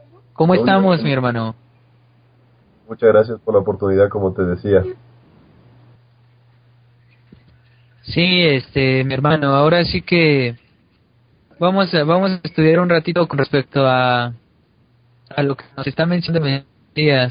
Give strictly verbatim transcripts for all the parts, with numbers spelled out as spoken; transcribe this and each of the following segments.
¿Cómo Todo estamos, mi bien. hermano? Muchas gracias por la oportunidad, como te decía. Sí, este, mi hermano, ahora sí que vamos a, vamos a estudiar un ratito con respecto a, a lo que nos está mencionando el Mesías.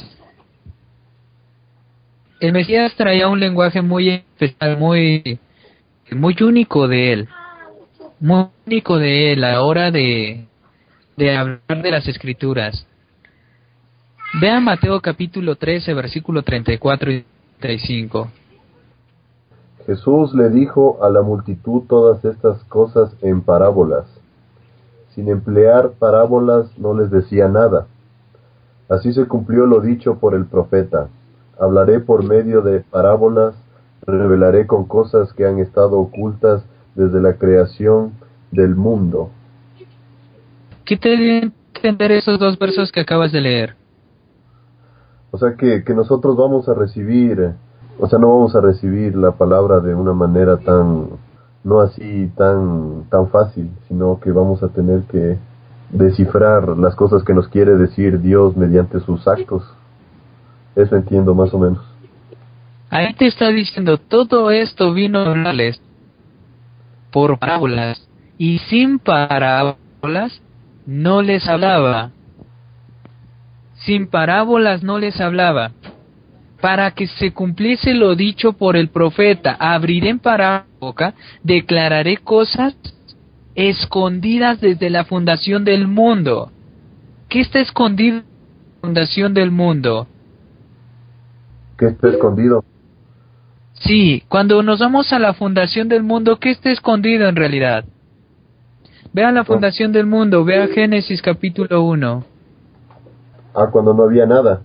El Mesías traía un lenguaje muy especial, muy, muy único de él, muy único de él a la hora de, de hablar de las Escrituras. Vean Mateo capítulo trece, versículo treinta y cuatro y treinta y cinco. Jesús le dijo a la multitud todas estas cosas en parábolas. Sin emplear parábolas no les decía nada. Así se cumplió lo dicho por el profeta. Hablaré por medio de parábolas, revelaré con cosas que han estado ocultas desde la creación del mundo. ¿Qué te dio a entender esos dos versos que acabas de leer? O sea que, que nosotros vamos a recibir, eh, o sea, no vamos a recibir la palabra de una manera tan, no así tan, tan fácil, sino que vamos a tener que descifrar las cosas que nos quiere decir Dios mediante sus actos. Eso entiendo más o menos. Ahí te está diciendo, todo esto vino a hablarles por parábolas, y sin parábolas no les hablaba. Sin parábolas no les hablaba. Para que se cumpliese lo dicho por el profeta, abriré en parábola la boca, declararé cosas escondidas desde la fundación del mundo. ¿Qué está escondido en la fundación del mundo? ¿Qué está escondido? Sí, cuando nos vamos a la fundación del mundo, ¿qué está escondido en realidad? Vea la No. fundación del mundo, vea Génesis capítulo uno. Ah, cuando no había nada.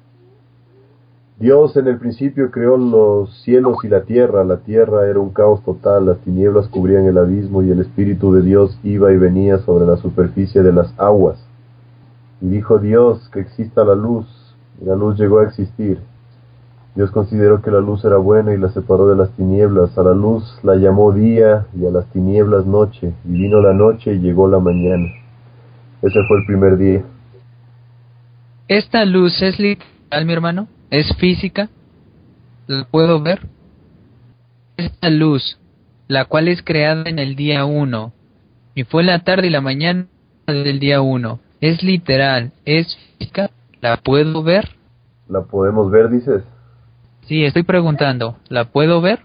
Dios en el principio creó los cielos y la tierra. La tierra era un caos total, las tinieblas cubrían el abismo y el Espíritu de Dios iba y venía sobre la superficie de las aguas. Y dijo Dios que exista la luz, y la luz llegó a existir. Dios consideró que la luz era buena y la separó de las tinieblas. A la luz la llamó día y a las tinieblas noche. Y vino la noche y llegó la mañana. Ese fue el primer día. Esta luz es literal, mi hermano, es física, la puedo ver. Esta luz, la cual es creada en el día uno, y fue la tarde y la mañana del día uno, es literal, es física, la puedo ver. ¿La podemos ver, dices? Sí, estoy preguntando, ¿la puedo ver?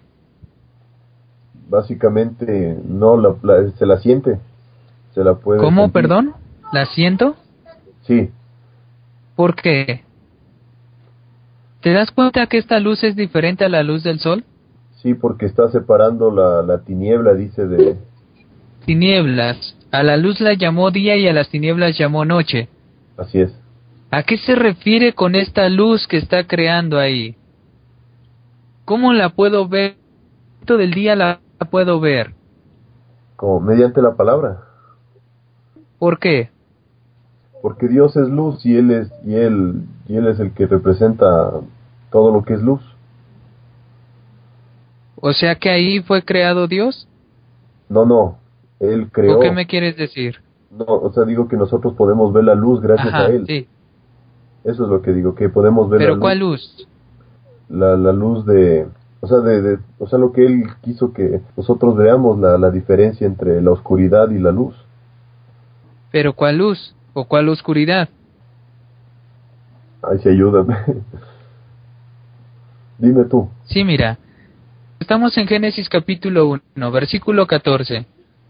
Básicamente, no, la, la- se la siente, se la puede ¿Cómo, sentir. perdón? ¿La siento? Sí, ¿Por qué? ¿Te das cuenta que esta luz es diferente a la luz del sol? sí, porque está separando la, la tiniebla, dice de... Tinieblas. A la luz la llamó día y a las tinieblas llamó noche. Así es. ¿A qué se refiere con esta luz que está creando ahí? ¿Cómo la puedo ver? Todo el día la puedo ver. Como mediante la palabra. ¿Por qué? Porque Dios es luz y Él es, y Él, y Él es el que representa todo lo que es luz. O sea que ahí fue creado Dios. No, no, Él ¿O qué creó. me quieres decir? No, o sea, digo que nosotros podemos ver la luz gracias a Ajá, Él. sí. Eso es lo que digo, que podemos ver la Pero luz, ¿cuál luz? la, la luz de, o sea, de, de, o sea, lo que Él quiso que nosotros veamos la, la diferencia entre la oscuridad y la luz. ¿Pero cuál luz? ¿O cuál oscuridad? Ay, sí, ayúdame. Dime tú. Sí, mira. Estamos en Génesis capítulo uno, versículo catorce.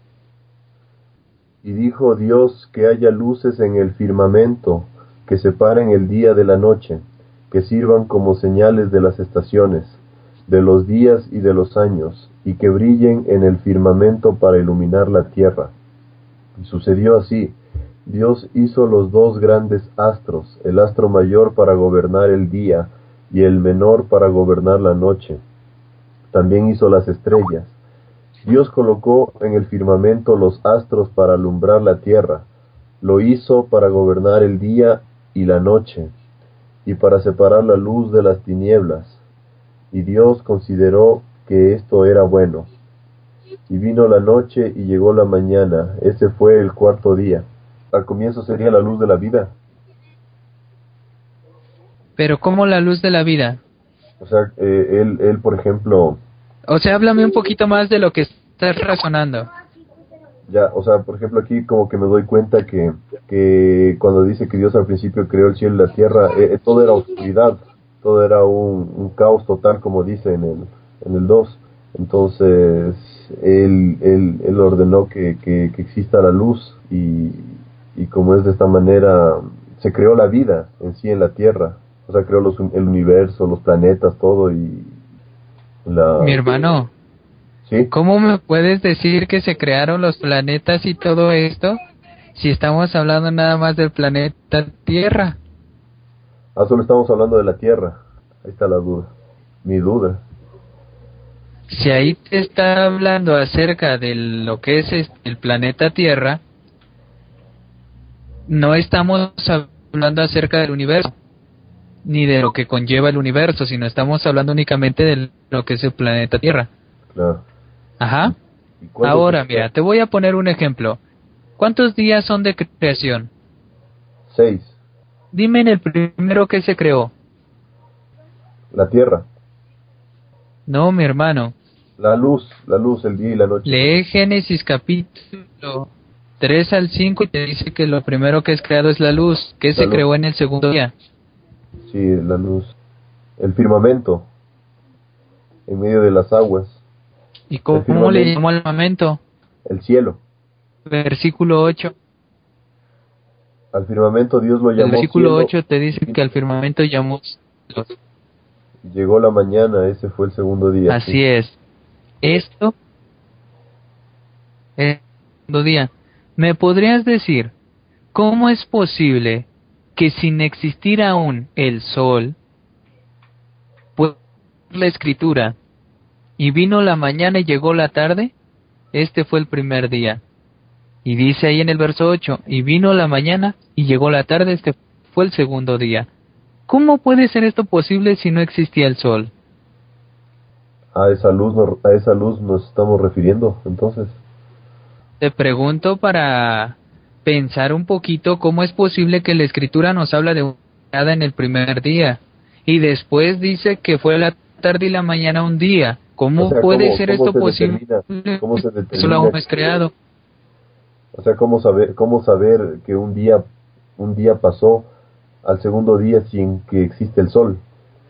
Y dijo Dios que haya luces en el firmamento, que separen el día de la noche, que sirvan como señales de las estaciones, de los días y de los años, y que brillen en el firmamento para iluminar la tierra. Y sucedió así. Dios hizo los dos grandes astros, el astro mayor para gobernar el día, y el menor para gobernar la noche. También hizo las estrellas. Dios colocó en el firmamento los astros para alumbrar la tierra. Lo hizo para gobernar el día y la noche, y para separar la luz de las tinieblas. Y Dios consideró que esto era bueno. Y vino la noche y llegó la mañana. Ese fue el cuarto día. Al comienzo sería la luz de la vida. Pero ¿cómo la luz de la vida? O sea, eh, él, él, por ejemplo... O sea, háblame un poquito más de lo que estás razonando. Ya, o sea, por ejemplo, aquí como que me doy cuenta que, que cuando dice que Dios al principio creó el cielo y la tierra, eh, eh, todo era oscuridad, todo era un, un caos total, como dice en el, en el dos. Entonces, él, él, él ordenó que, que, que exista la luz y, y como es de esta manera, se creó la vida en sí en la tierra. O sea, creó los, el universo, los planetas, todo y Mi la... hermano, ¿Sí? ¿cómo me puedes decir que se crearon los planetas y todo esto si estamos hablando nada más del planeta Tierra? Ah, solo estamos hablando de la tierra. Ahí está la duda. Mi duda. Si ahí te está hablando acerca de lo que es es- el planeta Tierra, no estamos hablando acerca del universo, ni de lo que conlleva el universo, sino estamos hablando únicamente de lo que es el planeta Tierra. Claro. Ajá. ¿Y cuándo se Ahora, creó? mira, te voy a poner un ejemplo. ¿Cuántos días son de creación? Seis. Dime en el primero que se creó. La tierra. No, mi hermano. La luz. La luz, el día y la noche. Lee Génesis capítulo tres al cinco y te dice que lo primero que es creado es la luz. ¿Qué La se luz. creó en el segundo día? Sí, la luz. El firmamento. En medio de las aguas. ¿Y El cómo le firmamento. llamó al firmamento? El cielo. Versículo ocho. Al firmamento Dios lo El llamó versículo cielo. ocho te dice que al firmamento llamó luz. Llegó la mañana, ese fue el segundo día. Así Sí. es. Esto es el segundo día. ¿Me podrías decir cómo es posible que sin existir aún el sol, pues la escritura, y vino la mañana y llegó la tarde? Este fue el primer día. Y dice ahí en el verso ocho, y vino la mañana y llegó la tarde, este fue el segundo día. ¿Cómo puede ser esto posible si no existía el sol? A esa luz, nos- a esa luz nos estamos refiriendo, entonces. Te pregunto para pensar un poquito cómo es posible que la escritura nos habla de una creada en el primer día y después dice que fue la tarde y la mañana un día. O ¿Cómo sea, puede ¿cómo, ser cómo esto se posible? determina, cómo se El sol aún determina no es creado. O sea, ¿cómo saber, cómo saber que un día, un día pasó al segundo día sin que existe el sol?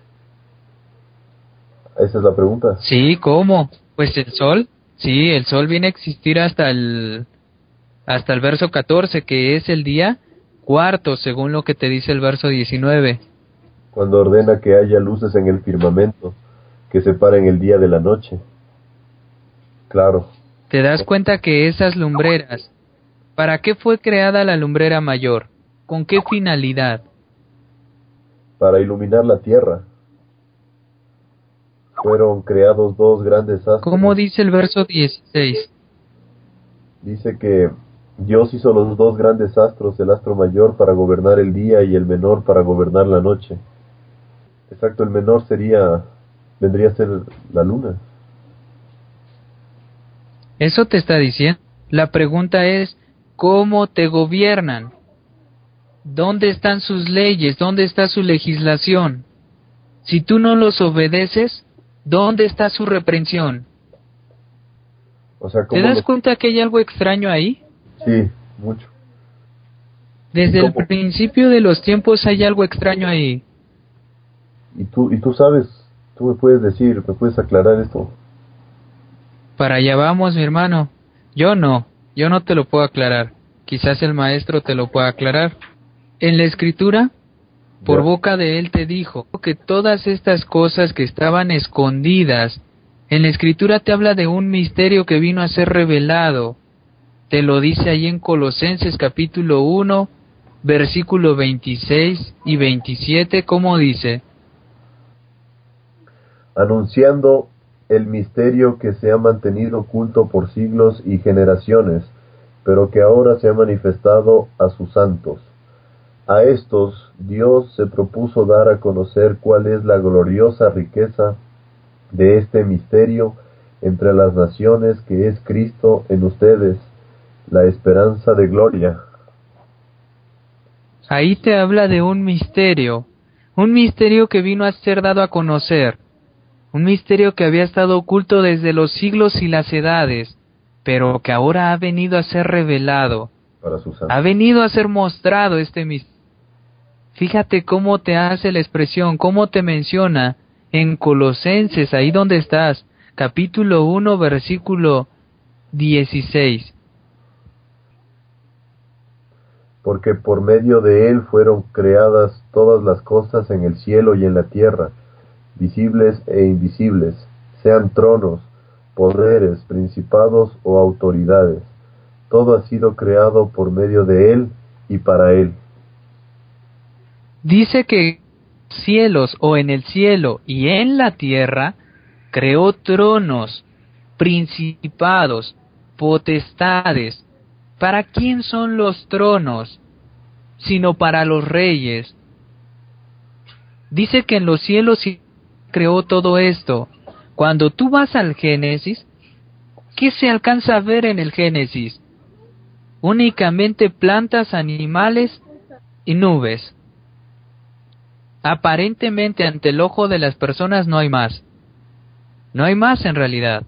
Esa es la pregunta. Sí, ¿cómo? Pues el sol, sí, el sol viene a existir hasta el hasta el verso catorce, que es el día cuarto, según lo que te dice el verso diecinueve. Cuando ordena que haya luces en el firmamento que separen el día de la noche. Claro, Te das cuenta que esas lumbreras, ¿para qué fue creada la lumbrera mayor? ¿Con qué finalidad? para iluminar la tierra fueron creados dos grandes ¿Cómo astros. dice el verso dieciséis? Dice que Dios hizo los dos grandes astros, el astro mayor para gobernar el día y el menor para gobernar la noche. Exacto, el menor sería, vendría a ser la luna. Eso te está diciendo. La pregunta es, ¿cómo te gobiernan? ¿Dónde están sus leyes? ¿Dónde está su legislación? Si tú no los obedeces, ¿dónde está su reprensión? O sea, ¿Te ¿cómo das los... cuenta que hay algo extraño ahí? Sí, mucho. ¿Y Desde el cómo? principio de los tiempos hay algo extraño ahí. Y tú, y tú sabes, tú me puedes decir, me puedes aclarar esto. Para allá vamos, mi hermano. Yo no, yo no te lo puedo aclarar. Quizás el maestro te lo pueda aclarar. En la escritura, por Ya. boca de él te dijo que todas estas cosas que estaban escondidas, en la escritura te habla de un misterio que vino a ser revelado. Te lo dice ahí en Colosenses capítulo uno, versículo veintiséis y veintisiete, ¿cómo dice? Anunciando el misterio que se ha mantenido oculto por siglos y generaciones, pero que ahora se ha manifestado a sus santos. A estos Dios se propuso dar a conocer cuál es la gloriosa riqueza de este misterio entre las naciones, que es Cristo en ustedes, la esperanza de gloria. Ahí te habla de un misterio, un misterio que vino a ser dado a conocer, un misterio que había estado oculto desde los siglos y las edades, pero que ahora ha venido a ser revelado, para sus santos. ha venido a ser mostrado este misterio. Fíjate cómo te hace la expresión, cómo te menciona en Colosenses, ahí donde estás, capítulo uno, versículo dieciséis. Porque por medio de él fueron creadas todas las cosas en el cielo y en la tierra, visibles e invisibles, sean tronos, poderes, principados o autoridades. Todo ha sido creado por medio de él y para él. Dice que cielos o en el cielo y en la tierra creó tronos, principados, potestades. ¿Para quién son los tronos? Sino para los reyes. Dice que en los cielos creó todo esto. Cuando tú vas al Génesis, ¿qué se alcanza a ver en el Génesis? Únicamente plantas, animales y nubes. Aparentemente ante el ojo de las personas no hay más. No hay más en realidad.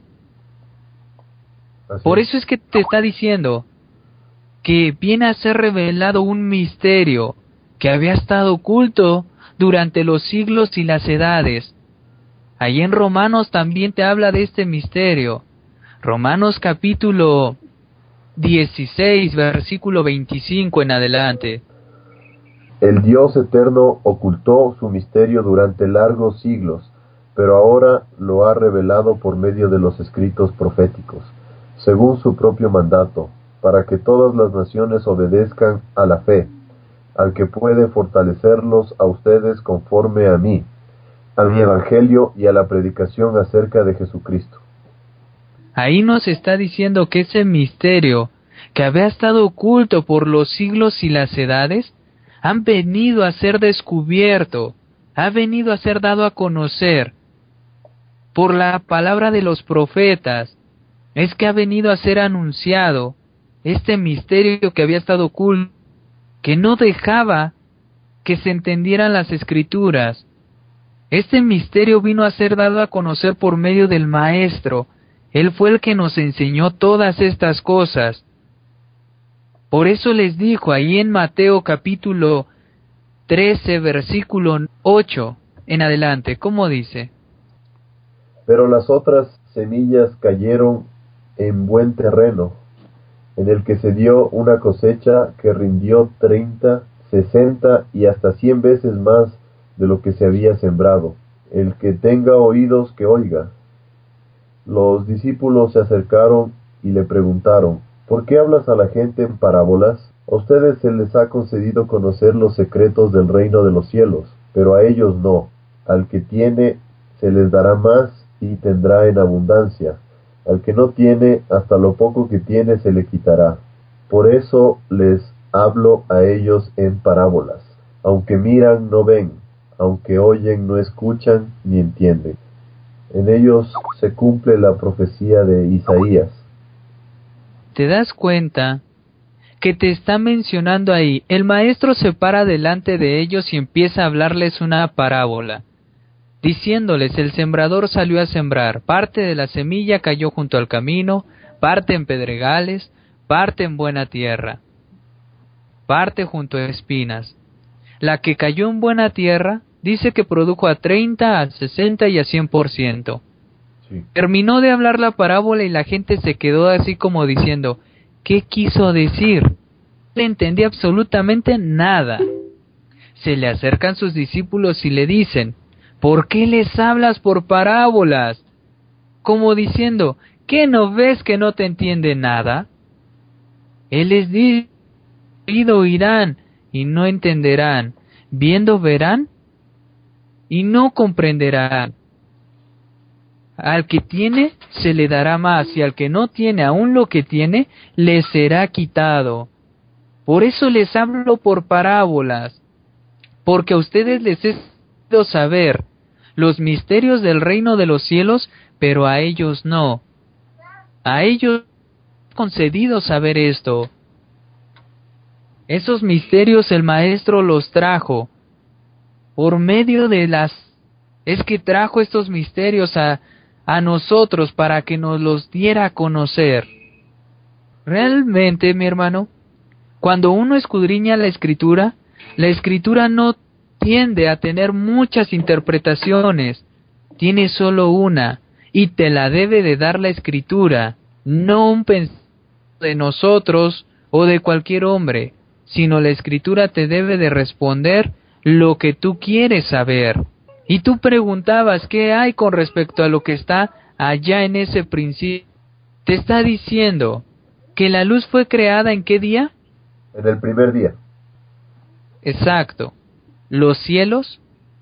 Así Por es. eso es que te está diciendo que viene a ser revelado un misterio que había estado oculto durante los siglos y las edades. Ahí en Romanos también te habla de este misterio. Romanos capítulo dieciséis, versículo veinticinco en adelante. El Dios eterno ocultó su misterio durante largos siglos, pero ahora lo ha revelado por medio de los escritos proféticos, según su propio mandato, para que todas las naciones obedezcan a la fe, al que puede fortalecerlos a ustedes conforme a mí, a mi evangelio y a la predicación acerca de Jesucristo. Ahí nos está diciendo que ese misterio que había estado oculto por los siglos y las edades, han venido a ser descubierto, ha venido a ser dado a conocer por la palabra de los profetas. Es que ha venido a ser anunciado este misterio que había estado oculto, que no dejaba que se entendieran las escrituras. Este misterio vino a ser dado a conocer por medio del Maestro. Él fue el que nos enseñó todas estas cosas. Por eso les dijo ahí en Mateo capítulo trece, versículo ocho en adelante, ¿cómo dice? Pero las otras semillas cayeron en buen terreno, en el que se dio una cosecha que rindió treinta, sesenta y hasta cien veces más de lo que se había sembrado. El que tenga oídos que oiga. Los discípulos se acercaron y le preguntaron: ¿por qué hablas a la gente en parábolas? A ustedes se les ha concedido conocer los secretos del reino de los cielos, pero a ellos no. Al que tiene se les dará más y tendrá en abundancia. Al que no tiene, hasta lo poco que tiene se le quitará. Por eso les hablo a ellos en parábolas. Aunque miran, no ven; aunque oyen, no escuchan ni entienden. En ellos se cumple la profecía de Isaías. ¿Te das cuenta que te está mencionando ahí? El maestro se para delante de ellos y empieza a hablarles una parábola, diciéndoles: el sembrador salió a sembrar. Parte de la semilla cayó junto al camino, parte en pedregales, parte en buena tierra, parte junto a espinas. La que cayó en buena tierra dice que produjo a treinta, a sesenta y a cien por ciento. Sí. Terminó de hablar la parábola y la gente se quedó así como diciendo: ¿qué quiso decir? No le entendí absolutamente nada. Se le acercan sus discípulos y le dicen: ¿por qué les hablas por parábolas? Como diciendo: ¿qué no ves que no te entiende nada? Él les dice: oído oirán y no entenderán, viendo verán y no comprenderán. Al que tiene se le dará más, y al que no tiene, aún lo que tiene le será quitado. Por eso les hablo por parábolas, porque a ustedes les es dado saber los misterios del reino de los cielos, pero a ellos no. A ellos es concedido saber esto. Esos misterios el Maestro los trajo. por medio de las... es que trajo estos misterios a, a nosotros para que nos los diera a conocer. Realmente, mi hermano, cuando uno escudriña la Escritura, la Escritura no tiende a tener muchas interpretaciones, tiene solo una, y te la debe de dar la Escritura, no un pensamiento de nosotros o de cualquier hombre, sino la Escritura te debe de responder lo que tú quieres saber. Y tú preguntabas, ¿qué hay con respecto a lo que está allá en ese principio? Te está diciendo que la luz fue creada ¿en qué día? En el primer día. Exacto. ¿Los cielos?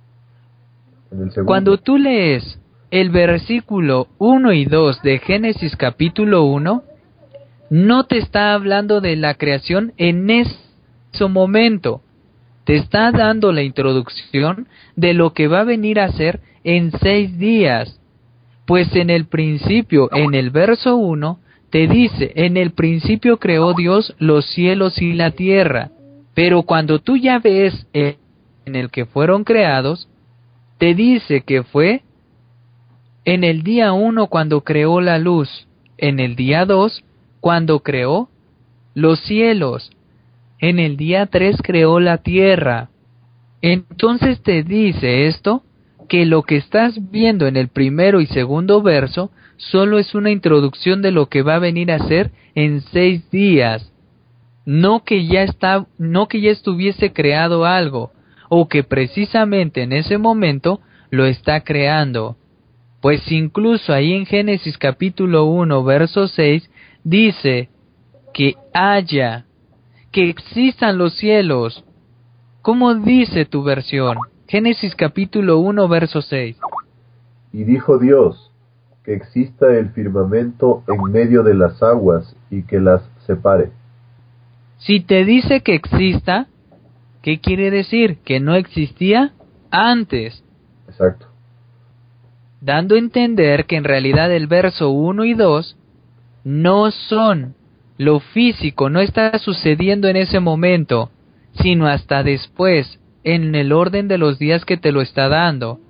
En el segundo. Cuando tú lees el versículo uno y dos de Génesis capítulo uno, no te está hablando de la creación en ese momento. Te está dando la introducción de lo que va a venir a ser en seis días. Pues en el principio, en el verso uno, te dice, en el principio creó Dios los cielos y la tierra. Pero cuando tú ya ves en el que fueron creados, te dice que fue en el día uno cuando creó la luz, en el día dos cuando creó los cielos, en el día tres creó la tierra. Entonces te dice esto, que lo que estás viendo en el primero y segundo verso solo es una introducción de lo que va a venir a ser en seis días. No que ya está, no que ya estuviese creado algo, o que precisamente en ese momento lo está creando. Pues incluso ahí en Génesis capítulo uno, verso seis, dice que haya, que existan los cielos. ¿Cómo dice tu versión? Génesis capítulo uno, verso seis. Y dijo Dios, que exista el firmamento en medio de las aguas y que las separe. Si te dice que exista, ¿qué quiere decir? Que no existía antes. Exacto. Dando a entender que en realidad el verso uno y dos no son lo físico, no está sucediendo en ese momento, sino hasta después, en el orden de los días que te lo está dando.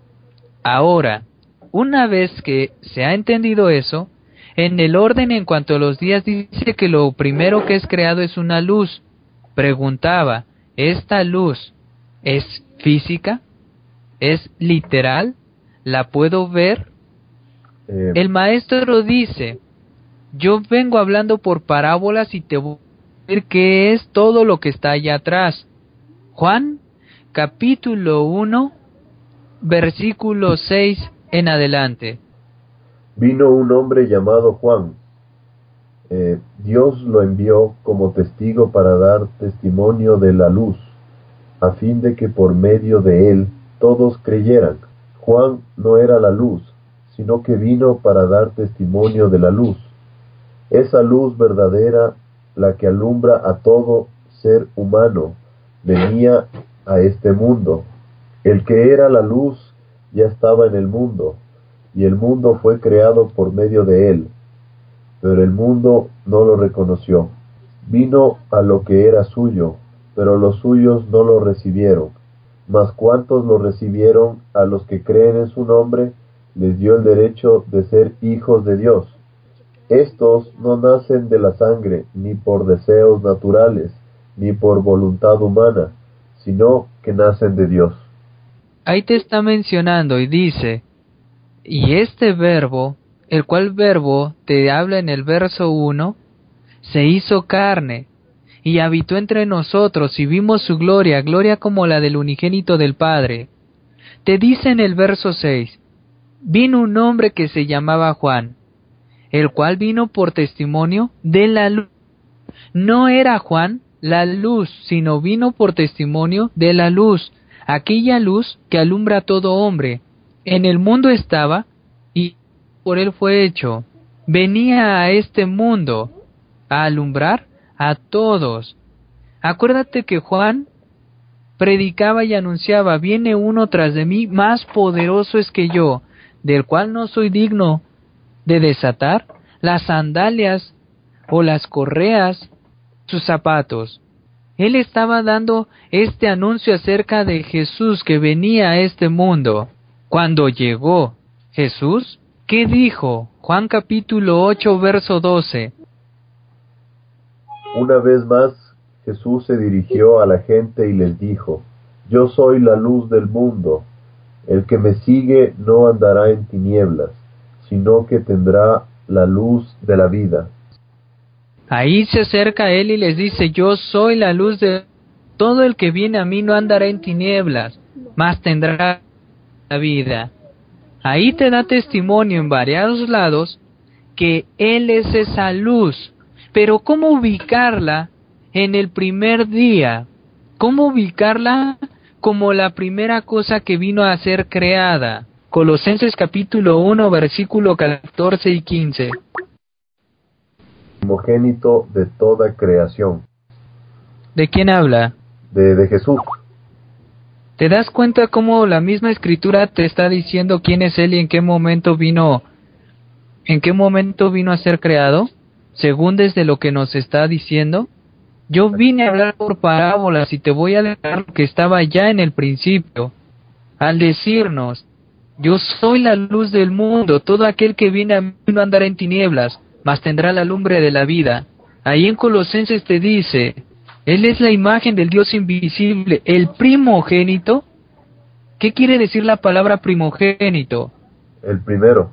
Ahora, una vez que se ha entendido eso, en el orden en cuanto a los días dice que lo primero que es creado es una luz. Preguntaba, ¿esta luz es física? ¿Es literal? ¿La puedo ver? Eh, El maestro dice, yo vengo hablando por parábolas y te voy a decir qué es todo lo que está allá atrás. Juan, capítulo uno, versículo seis en adelante. Vino un hombre llamado Juan. Eh, Dios lo envió como testigo para dar testimonio de la luz, a fin de que por medio de él todos creyeran. Juan no era la luz, sino que vino para dar testimonio de la luz. Esa luz verdadera, la que alumbra a todo ser humano, venía a este mundo. El que era la luz ya estaba en el mundo, y el mundo fue creado por medio de él, pero el mundo no lo reconoció. Vino a lo que era suyo, pero los suyos no lo recibieron. Mas cuantos lo recibieron, a los que creen en su nombre, les dio el derecho de ser hijos de Dios. Estos no nacen de la sangre, ni por deseos naturales, ni por voluntad humana, sino que nacen de Dios. Ahí te está mencionando y dice, y este verbo, el cual verbo te habla en el verso uno, se hizo carne, y habitó entre nosotros, y vimos su gloria, gloria como la del unigénito del Padre. Te dice en el verso seis, vino un hombre que se llamaba Juan, el cual vino por testimonio de la luz. No era Juan la luz, sino vino por testimonio de la luz, aquella luz que alumbra a todo hombre. En el mundo estaba, y por él fue hecho. Venía a este mundo a alumbrar a todos. Acuérdate que Juan predicaba y anunciaba, viene uno tras de mí más poderoso es que yo, del cual no soy digno de desatar las sandalias o las correas, sus zapatos. Él estaba dando este anuncio acerca de Jesús que venía a este mundo. Cuando llegó Jesús, ¿qué dijo? Juan capítulo ocho, verso doce. Una vez más, Jesús se dirigió a la gente y les dijo: Yo soy la luz del mundo. El que me sigue no andará en tinieblas, sino que tendrá la luz de la vida. Ahí se acerca a él y les dice: yo soy la luz de todo el que viene a mí no andará en tinieblas, mas tendrá la vida. Ahí te da testimonio en variados lados que él es esa luz. Pero ¿cómo ubicarla en el primer día? ¿Cómo ubicarla como la primera cosa que vino a ser creada? Colosenses capítulo uno, versículo catorce y quince. Primogénito de toda creación. ¿De quién habla? De, de Jesús. ¿Te das cuenta cómo la misma escritura te está diciendo quién es él y en qué momento vino, en qué momento vino a ser creado? Según desde lo que nos está diciendo. Yo vine a hablar por parábolas y te voy a dejar lo que estaba ya en el principio. Al decirnos: yo soy la luz del mundo, todo aquel que viene a mí no andará en tinieblas, mas tendrá la lumbre de la vida. Ahí en Colosenses te dice: Él es la imagen del Dios invisible, el primogénito. ¿Qué quiere decir la palabra primogénito? El primero.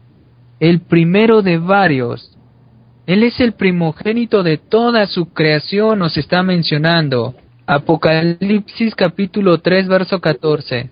El primero de varios. Él es el primogénito de toda su creación, nos está mencionando. Apocalipsis capítulo tres, verso catorce.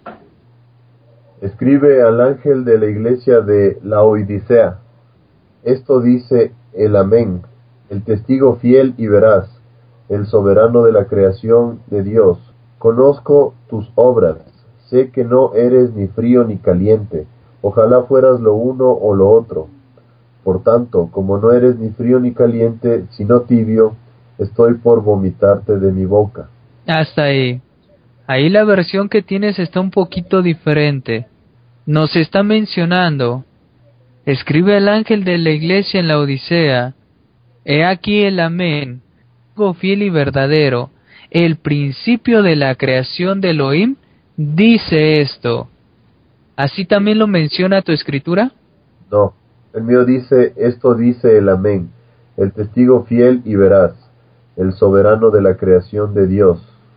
Escribe al ángel de la iglesia de Laodicea: Esto dice el Amén, el testigo fiel y veraz, el soberano de la creación de Dios. Conozco tus obras, sé que no eres ni frío ni caliente. Ojalá fueras lo uno o lo otro. Por tanto, como no eres ni frío ni caliente, sino tibio, estoy por vomitarte de mi boca. Hasta ahí. Ahí la versión que tienes está un poquito diferente. Nos está mencionando: escribe al ángel de la iglesia en la Odisea: he aquí el Amén, fiel y verdadero, el principio de la creación de Elohim, dice esto. ¿Así también lo menciona tu escritura? No, el mío dice: Esto dice el Amén, el testigo fiel y veraz, el soberano de la creación de Dios.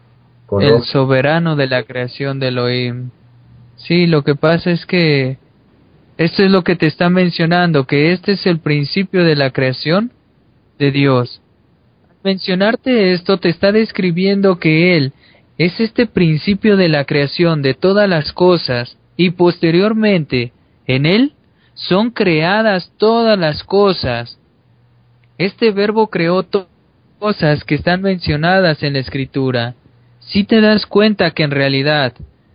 El Conozco... soberano de la creación de Elohim. Sí, lo que pasa es que esto es lo que te está mencionando, que este es el principio de la creación de Dios. Al mencionarte esto, te está describiendo que Él es este principio de la creación de todas las cosas, y posteriormente, en Él, son creadas todas las cosas. Este verbo creó todas las cosas que están mencionadas en la Escritura. Si te das cuenta que en realidad,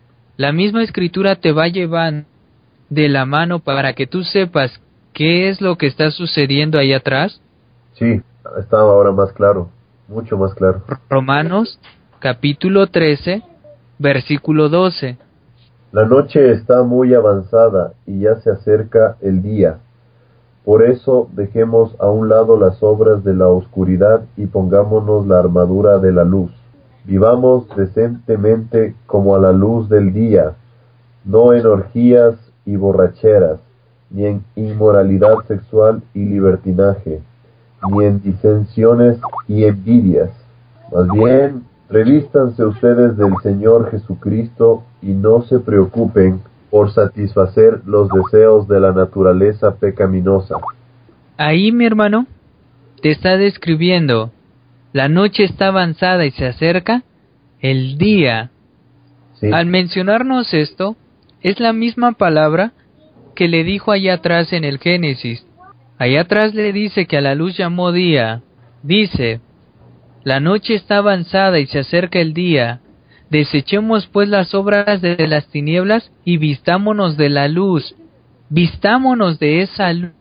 la misma Escritura te va llevando de la mano para que tú sepas qué es lo que está sucediendo ahí atrás. Sí, está ahora más claro, mucho más claro. Romanos capítulo trece, versículo doce. La noche está muy avanzada y ya se acerca el día. Por eso dejemos a un lado las obras de la oscuridad y pongámonos la armadura de la luz. Vivamos decentemente como a la luz del día, no en orgías y borracheras, ni en inmoralidad sexual y libertinaje, ni en disensiones y envidias. Más bien, revístanse ustedes del Señor Jesucristo y no se preocupen por satisfacer los deseos de la naturaleza pecaminosa. Ahí, mi hermano, te está describiendo: la noche está avanzada y se acerca el día. Sí. Al mencionarnos esto, es la misma palabra que le dijo allá atrás en el Génesis. Allá atrás le dice que a la luz llamó día. Dice: la noche está avanzada y se acerca el día. Desechemos pues las obras de las tinieblas y vistámonos de la luz. Vistámonos de esa luz.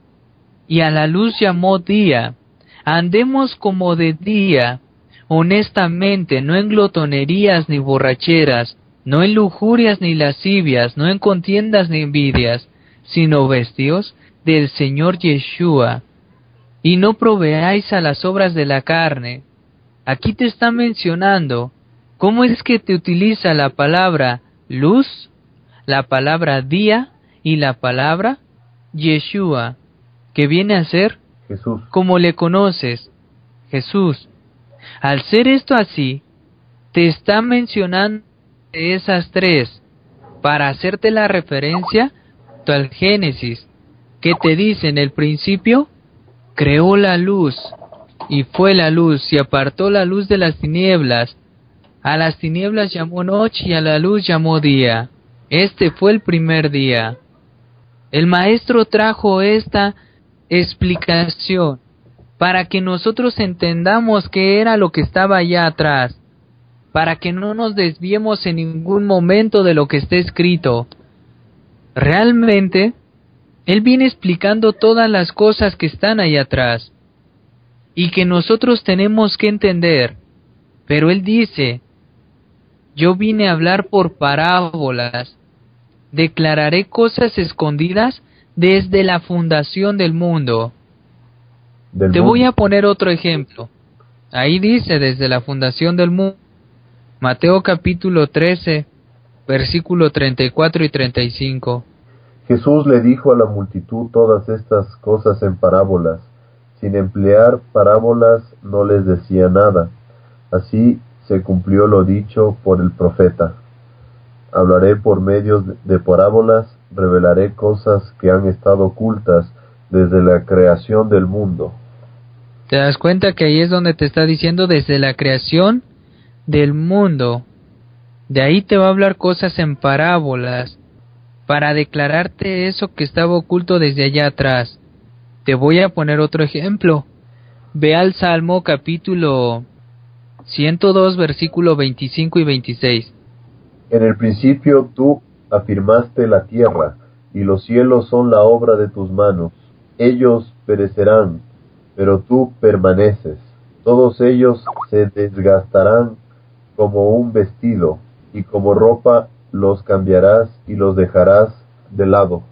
Y a la luz llamó día. Andemos como de día, honestamente, no en glotonerías ni borracheras, no en lujurias ni lascivias, no en contiendas ni envidias, sino vestidos del Señor Yeshua. Y no proveáis a las obras de la carne. aquí te está mencionando cómo es que te utiliza la palabra luz, la palabra día y la palabra Yeshua, que viene a ser Jesús. como le conoces, Jesús. Al ser esto así, te está mencionando esas tres para hacerte la referencia al Génesis, que te dice en el principio, creó la luz, y fue la luz, y apartó la luz de las tinieblas. A las tinieblas llamó noche, y a la luz llamó día. Este fue el primer día. El maestro trajo esta explicación para que nosotros entendamos qué era lo que estaba allá atrás, para que no nos desviemos en ningún momento de lo que está escrito. Realmente, Él viene explicando todas las cosas que están ahí atrás y que nosotros tenemos que entender. Pero Él dice, yo vine a hablar por parábolas, declararé cosas escondidas desde la fundación del mundo. Del Te mundo. voy a poner otro ejemplo. Ahí dice, desde la fundación del mundo, Mateo capítulo trece, versículo treinta y cuatro y treinta y cinco. Jesús le dijo a la multitud todas estas cosas en parábolas. Sin emplear parábolas no les decía nada. Así se cumplió lo dicho por el profeta. Hablaré por medio de parábolas, revelaré cosas que han estado ocultas desde la creación del mundo. ¿Te das cuenta que ahí es donde te está diciendo desde la creación del mundo? De ahí te va a hablar cosas en parábolas para declararte eso que estaba oculto desde allá atrás. Te voy a poner otro ejemplo. Ve al Salmo capítulo ciento dos, versículo veinticinco y veintiséis. En el principio tú afirmaste la tierra, y los cielos son la obra de tus manos. Ellos perecerán, pero tú permaneces. Todos ellos se desgastarán como un vestido, y como ropa los cambiarás y los dejarás de lado.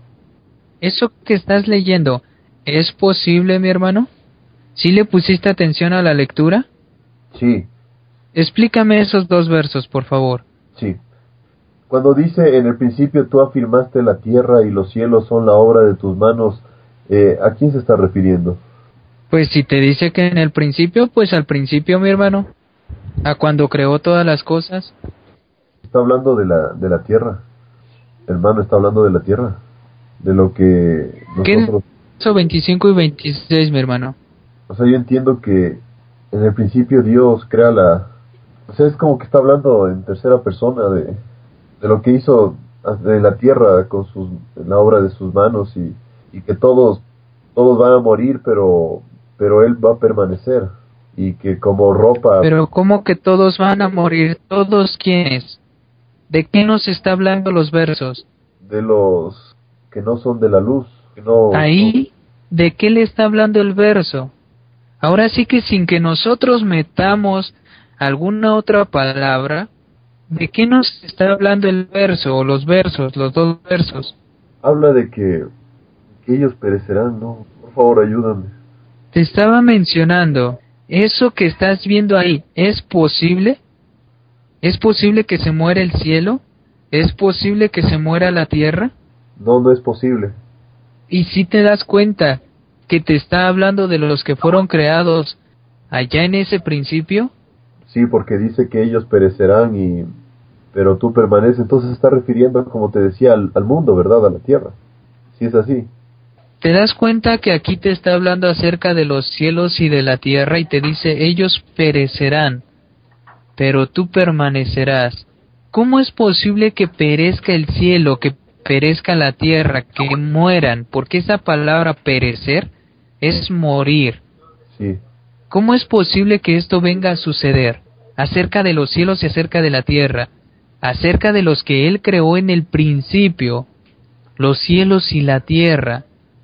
¿Eso que estás leyendo es posible, mi hermano? ¿Sí le pusiste atención a la lectura? Sí, Explícame esos dos versos, por favor. sí. Cuando dice, en el principio tú afirmaste la tierra y los cielos son la obra de tus manos, eh, ¿a quién se está refiriendo? Pues si te dice que en el principio, pues al principio, mi hermano, a cuando creó todas las cosas. Está hablando de la, de la tierra. Hermano, está hablando de la tierra. De lo que nosotros... ¿Qué es veinticinco y veintiséis, mi hermano? O sea, yo entiendo que en el principio Dios crea la... O sea, es como que está hablando en tercera persona de, de lo que hizo de la tierra con sus, la obra de sus manos y, y que todos, todos van a morir, pero, pero Él va a permanecer. Y que como ropa... Pero ¿cómo que todos van a morir? ¿Todos quiénes? ¿De qué nos está hablando los versos? De los que no son de la luz. Que no, Ahí, ¿de qué le está hablando el verso? Ahora sí que sin que nosotros metamos alguna otra palabra, ¿de qué nos está hablando el verso o los versos, los dos versos? Habla de que, que ellos perecerán, ¿no? Por favor, ayúdame. Te estaba mencionando, eso que estás viendo ahí, ¿es posible? ¿Es posible que se muera el cielo? ¿Es posible que se muera la tierra? No, no es posible. Y si te das cuenta que te está hablando de los que fueron creados allá en ese principio. Sí, porque dice que ellos perecerán y... pero tú permaneces, entonces se está refiriendo, como te decía, al, al mundo, ¿verdad? A la tierra. Sí es así. ¿Te das cuenta que aquí te está hablando acerca de los cielos y de la tierra y te dice, ellos perecerán, pero tú permanecerás? ¿Cómo es posible que perezca el cielo, que perezca la tierra, que mueran? Porque esa palabra perecer es morir. Sí. ¿Cómo es posible que esto venga a suceder acerca de los cielos y acerca de la tierra, acerca de los que Él creó en el principio, los cielos y la tierra?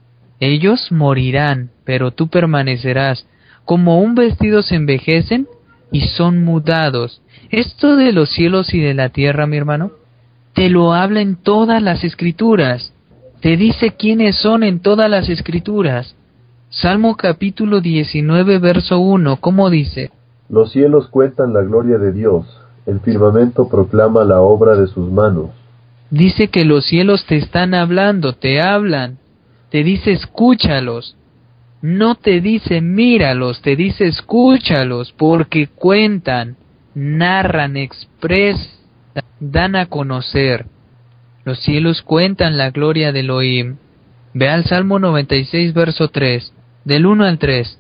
Ellos morirán, pero tú permanecerás. Como un vestido se envejecen y son mudados. Esto de los cielos y de la tierra, mi hermano, te lo habla en todas las escrituras. Te dice quiénes son en todas las escrituras. Salmo capítulo diecinueve, verso uno, ¿cómo dice? Los cielos cuentan la gloria de Dios, el firmamento proclama la obra de sus manos. Dice que los cielos te están hablando, te hablan, te dice escúchalos. No te dice míralos, te dice escúchalos, porque cuentan, narran, expresan, dan a conocer. Los cielos cuentan la gloria de Elohim. Ve al Salmo noventa y seis, verso tres, del uno al tres.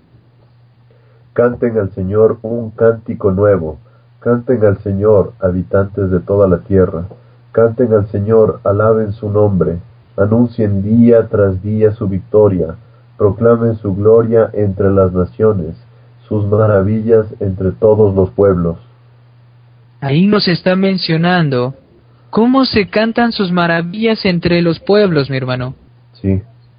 Canten al Señor un cántico nuevo, canten al Señor, habitantes de toda la tierra, canten al Señor, alaben su nombre, anuncien día tras día su victoria, proclamen su gloria entre las naciones, sus maravillas entre todos los pueblos. Ahí nos está mencionando cómo se cantan sus maravillas entre los pueblos, mi hermano. Sí.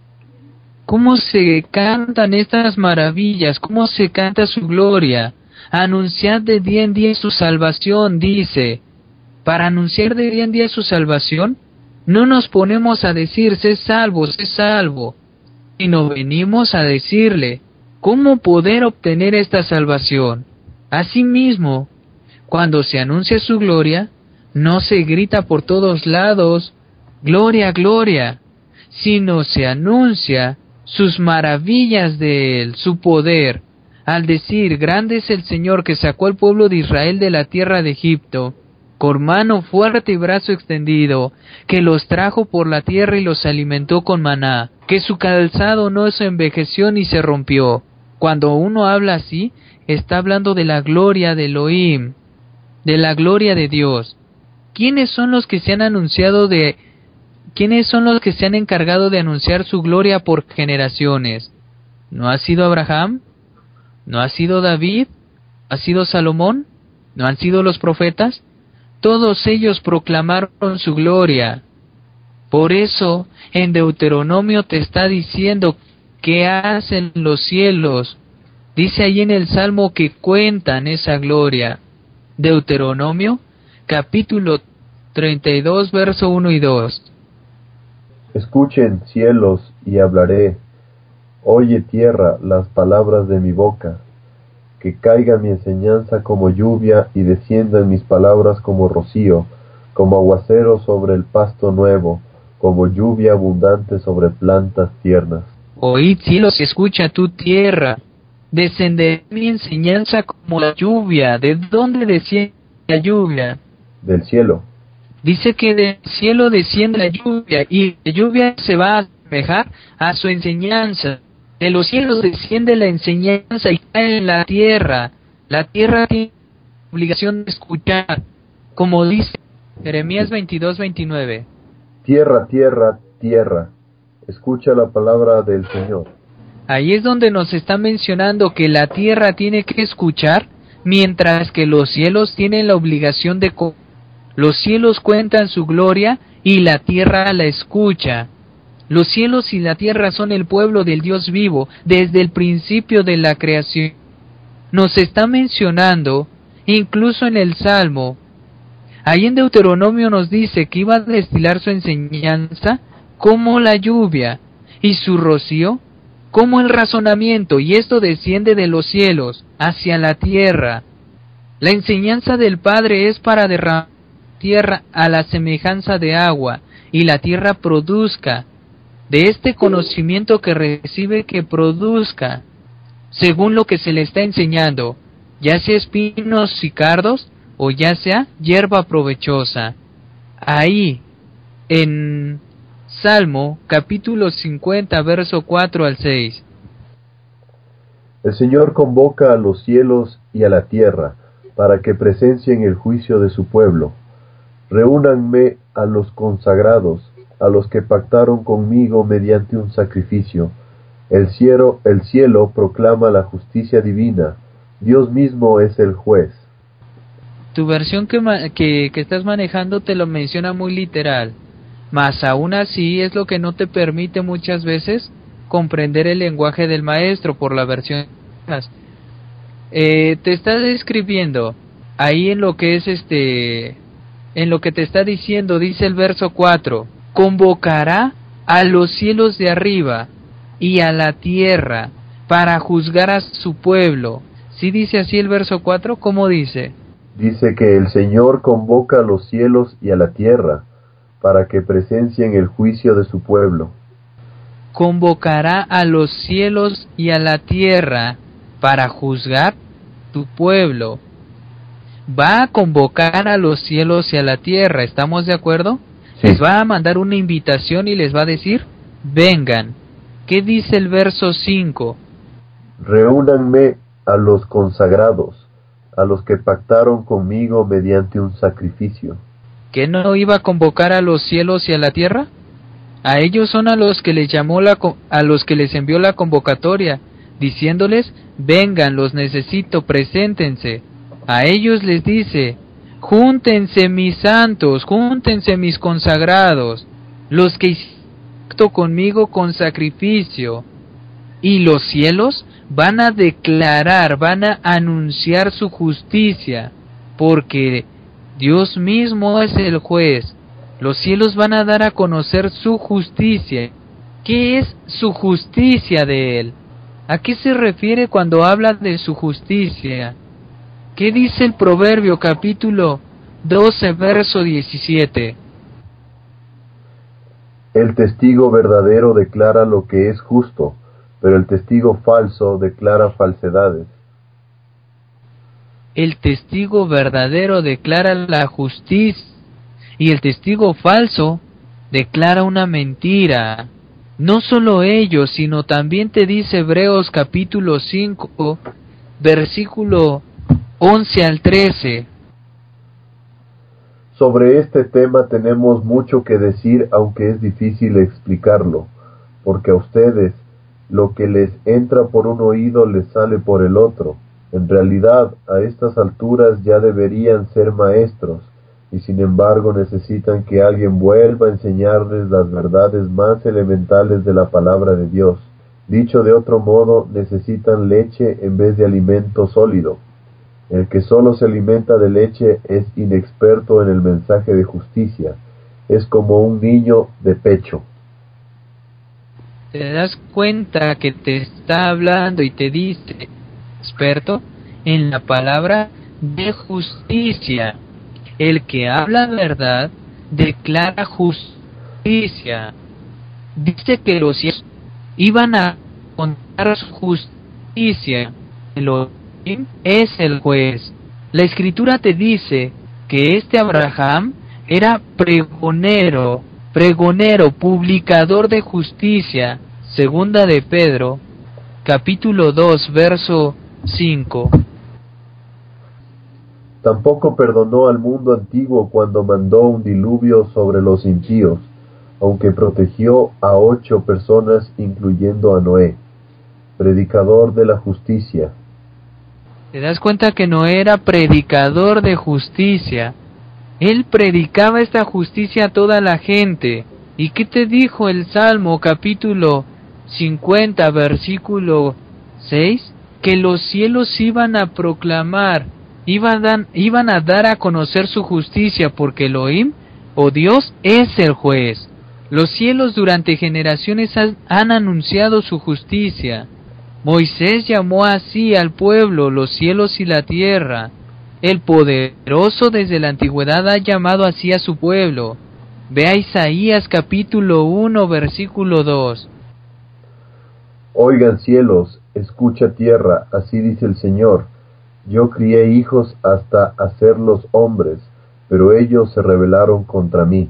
¿Cómo se cantan estas maravillas? ¿Cómo se canta su gloria? Anunciad de día en día su salvación, dice. Para anunciar de día en día su salvación, no nos ponemos a decir, sé salvo, sé salvo, sino venimos a decirle, ¿cómo poder obtener esta salvación? Asimismo, cuando se anuncia su gloria, no se grita por todos lados, gloria, gloria, sino se anuncia sus maravillas de él, su poder, al decir, grande es el Señor que sacó al pueblo de Israel de la tierra de Egipto, con mano fuerte y brazo extendido, que los trajo por la tierra y los alimentó con maná, que su calzado no se envejeció ni se rompió. Cuando uno habla así, está hablando de la gloria de Elohim, de la gloria de Dios. ¿Quiénes son los que se han anunciado de ¿Quiénes son los que se han encargado de anunciar su gloria por generaciones? ¿No ha sido Abraham? ¿No ha sido David? ¿Ha sido Salomón? ¿No han sido los profetas? Todos ellos proclamaron su gloria. Por eso, en Deuteronomio te está diciendo qué hacen los cielos. Dice ahí en el Salmo que cuentan esa gloria. Deuteronomio, capítulo treinta y dos, verso uno y dos. Escuchen, cielos, y hablaré. Oye, tierra, las palabras de mi boca. Que caiga mi enseñanza como lluvia y desciendan mis palabras como rocío, como aguacero sobre el pasto nuevo, como lluvia abundante sobre plantas tiernas. Oíd, cielos, y escucha tu tierra. Descenderá mi enseñanza como la lluvia. ¿De dónde desciende la lluvia? Del cielo. Dice que del cielo desciende la lluvia, y la lluvia se va a asemejar a su enseñanza. De los cielos desciende la enseñanza y cae en la tierra. La tierra tiene obligación de escuchar, como dice Jeremías veintidós, veintinueve. Tierra, tierra, tierra, escucha la palabra del Señor. Ahí es donde nos está mencionando que la tierra tiene que escuchar, mientras que los cielos tienen la obligación de co- Los cielos cuentan su gloria y la tierra la escucha. Los cielos y la tierra son el pueblo del Dios vivo desde el principio de la creación. Nos está mencionando, incluso en el Salmo, ahí en Deuteronomio nos dice que iba a destilar su enseñanza como la lluvia y su rocío como el razonamiento, y esto desciende de los cielos hacia la tierra. La enseñanza del Padre es para derramar tierra a la semejanza de agua, y la tierra produzca, de este conocimiento que recibe que produzca, según lo que se le está enseñando, ya sea espinos y cardos, o ya sea hierba provechosa. Ahí, en Salmo, capítulo cincuenta, verso cuatro al seis. El Señor convoca a los cielos y a la tierra, para que presencien el juicio de su pueblo. Reúnanme a los consagrados, a los que pactaron conmigo mediante un sacrificio. El cielo, el cielo proclama la justicia divina. Dios mismo es el juez. Tu versión que, que, que estás manejando te lo menciona muy literal, mas aún así es lo que no te permite muchas veces comprender el lenguaje del maestro por la versión. Eh, te está describiendo ahí en lo que es este... En lo que te está diciendo, dice el verso cuatro, convocará a los cielos de arriba y a la tierra para juzgar a su pueblo, ¿Sí dice así el verso cuatro? ¿Cómo dice? Dice que el Señor convoca a los cielos y a la tierra para que presencien el juicio de su pueblo. Convocará a los cielos y a la tierra para juzgar tu pueblo. Va a convocar a los cielos y a la tierra, ¿estamos de acuerdo? Sí. Les va a mandar una invitación y les va a decir, vengan. ¿Qué dice el verso cinco? Reúnanme a los consagrados, a los que pactaron conmigo mediante un sacrificio. ¿Que no iba a convocar a los cielos y a la tierra? A ellos son a los que les llamó la a los que les envió la convocatoria, diciéndoles, vengan, los necesito, preséntense. A ellos les dice, júntense mis santos, júntense mis consagrados, los que hicieron pacto conmigo con sacrificio. Y los cielos van a declarar, van a anunciar su justicia, porque Dios mismo es el juez. Los cielos van a dar a conocer su justicia. ¿Qué es su justicia de Él? ¿A qué se refiere cuando habla de su justicia? ¿Qué dice el Proverbio capítulo doce, verso diecisiete? El testigo verdadero declara lo que es justo, pero el testigo falso declara falsedades. El testigo verdadero declara la justicia y el testigo falso declara una mentira. No solo ello, sino también te dice Hebreos capítulo cinco, versículo once al trece. Sobre este tema tenemos mucho que decir, aunque es difícil explicarlo, porque a ustedes lo que les entra por un oído les sale por el otro. En realidad, a estas alturas ya deberían ser maestros, y sin embargo necesitan que alguien vuelva a enseñarles las verdades más elementales de la palabra de Dios. Dicho de otro modo, necesitan leche en vez de alimento sólido. El que solo se alimenta de leche es inexperto en el mensaje de justicia. Es como un niño de pecho. ¿Te das cuenta que te está hablando y te dice, experto en la palabra de justicia? El que habla verdad declara justicia. Dice que los cielos iban a contar su justicia. Elohim es el juez. La escritura te dice que este Abraham era pregonero, pregonero, publicador de justicia. Segunda de Pedro, capítulo dos, verso cinco. Tampoco perdonó al mundo antiguo cuando mandó un diluvio sobre los impíos, aunque protegió a ocho personas, incluyendo a Noé, predicador de la justicia. ¿Te das cuenta que no era predicador de justicia? Él predicaba esta justicia a toda la gente. ¿Y qué te dijo el Salmo capítulo cincuenta, versículo seis? Que los cielos iban a proclamar, iban a, iban a dar a conocer su justicia, porque Elohim, o Dios, es el juez. Los cielos durante generaciones han, han anunciado su justicia. Moisés llamó así al pueblo, los cielos y la tierra. El poderoso desde la antigüedad ha llamado así a su pueblo. Ve a Isaías capítulo uno, versículo dos. Oigan cielos, escucha tierra, así dice el Señor. Yo crié hijos hasta hacerlos hombres, pero ellos se rebelaron contra mí.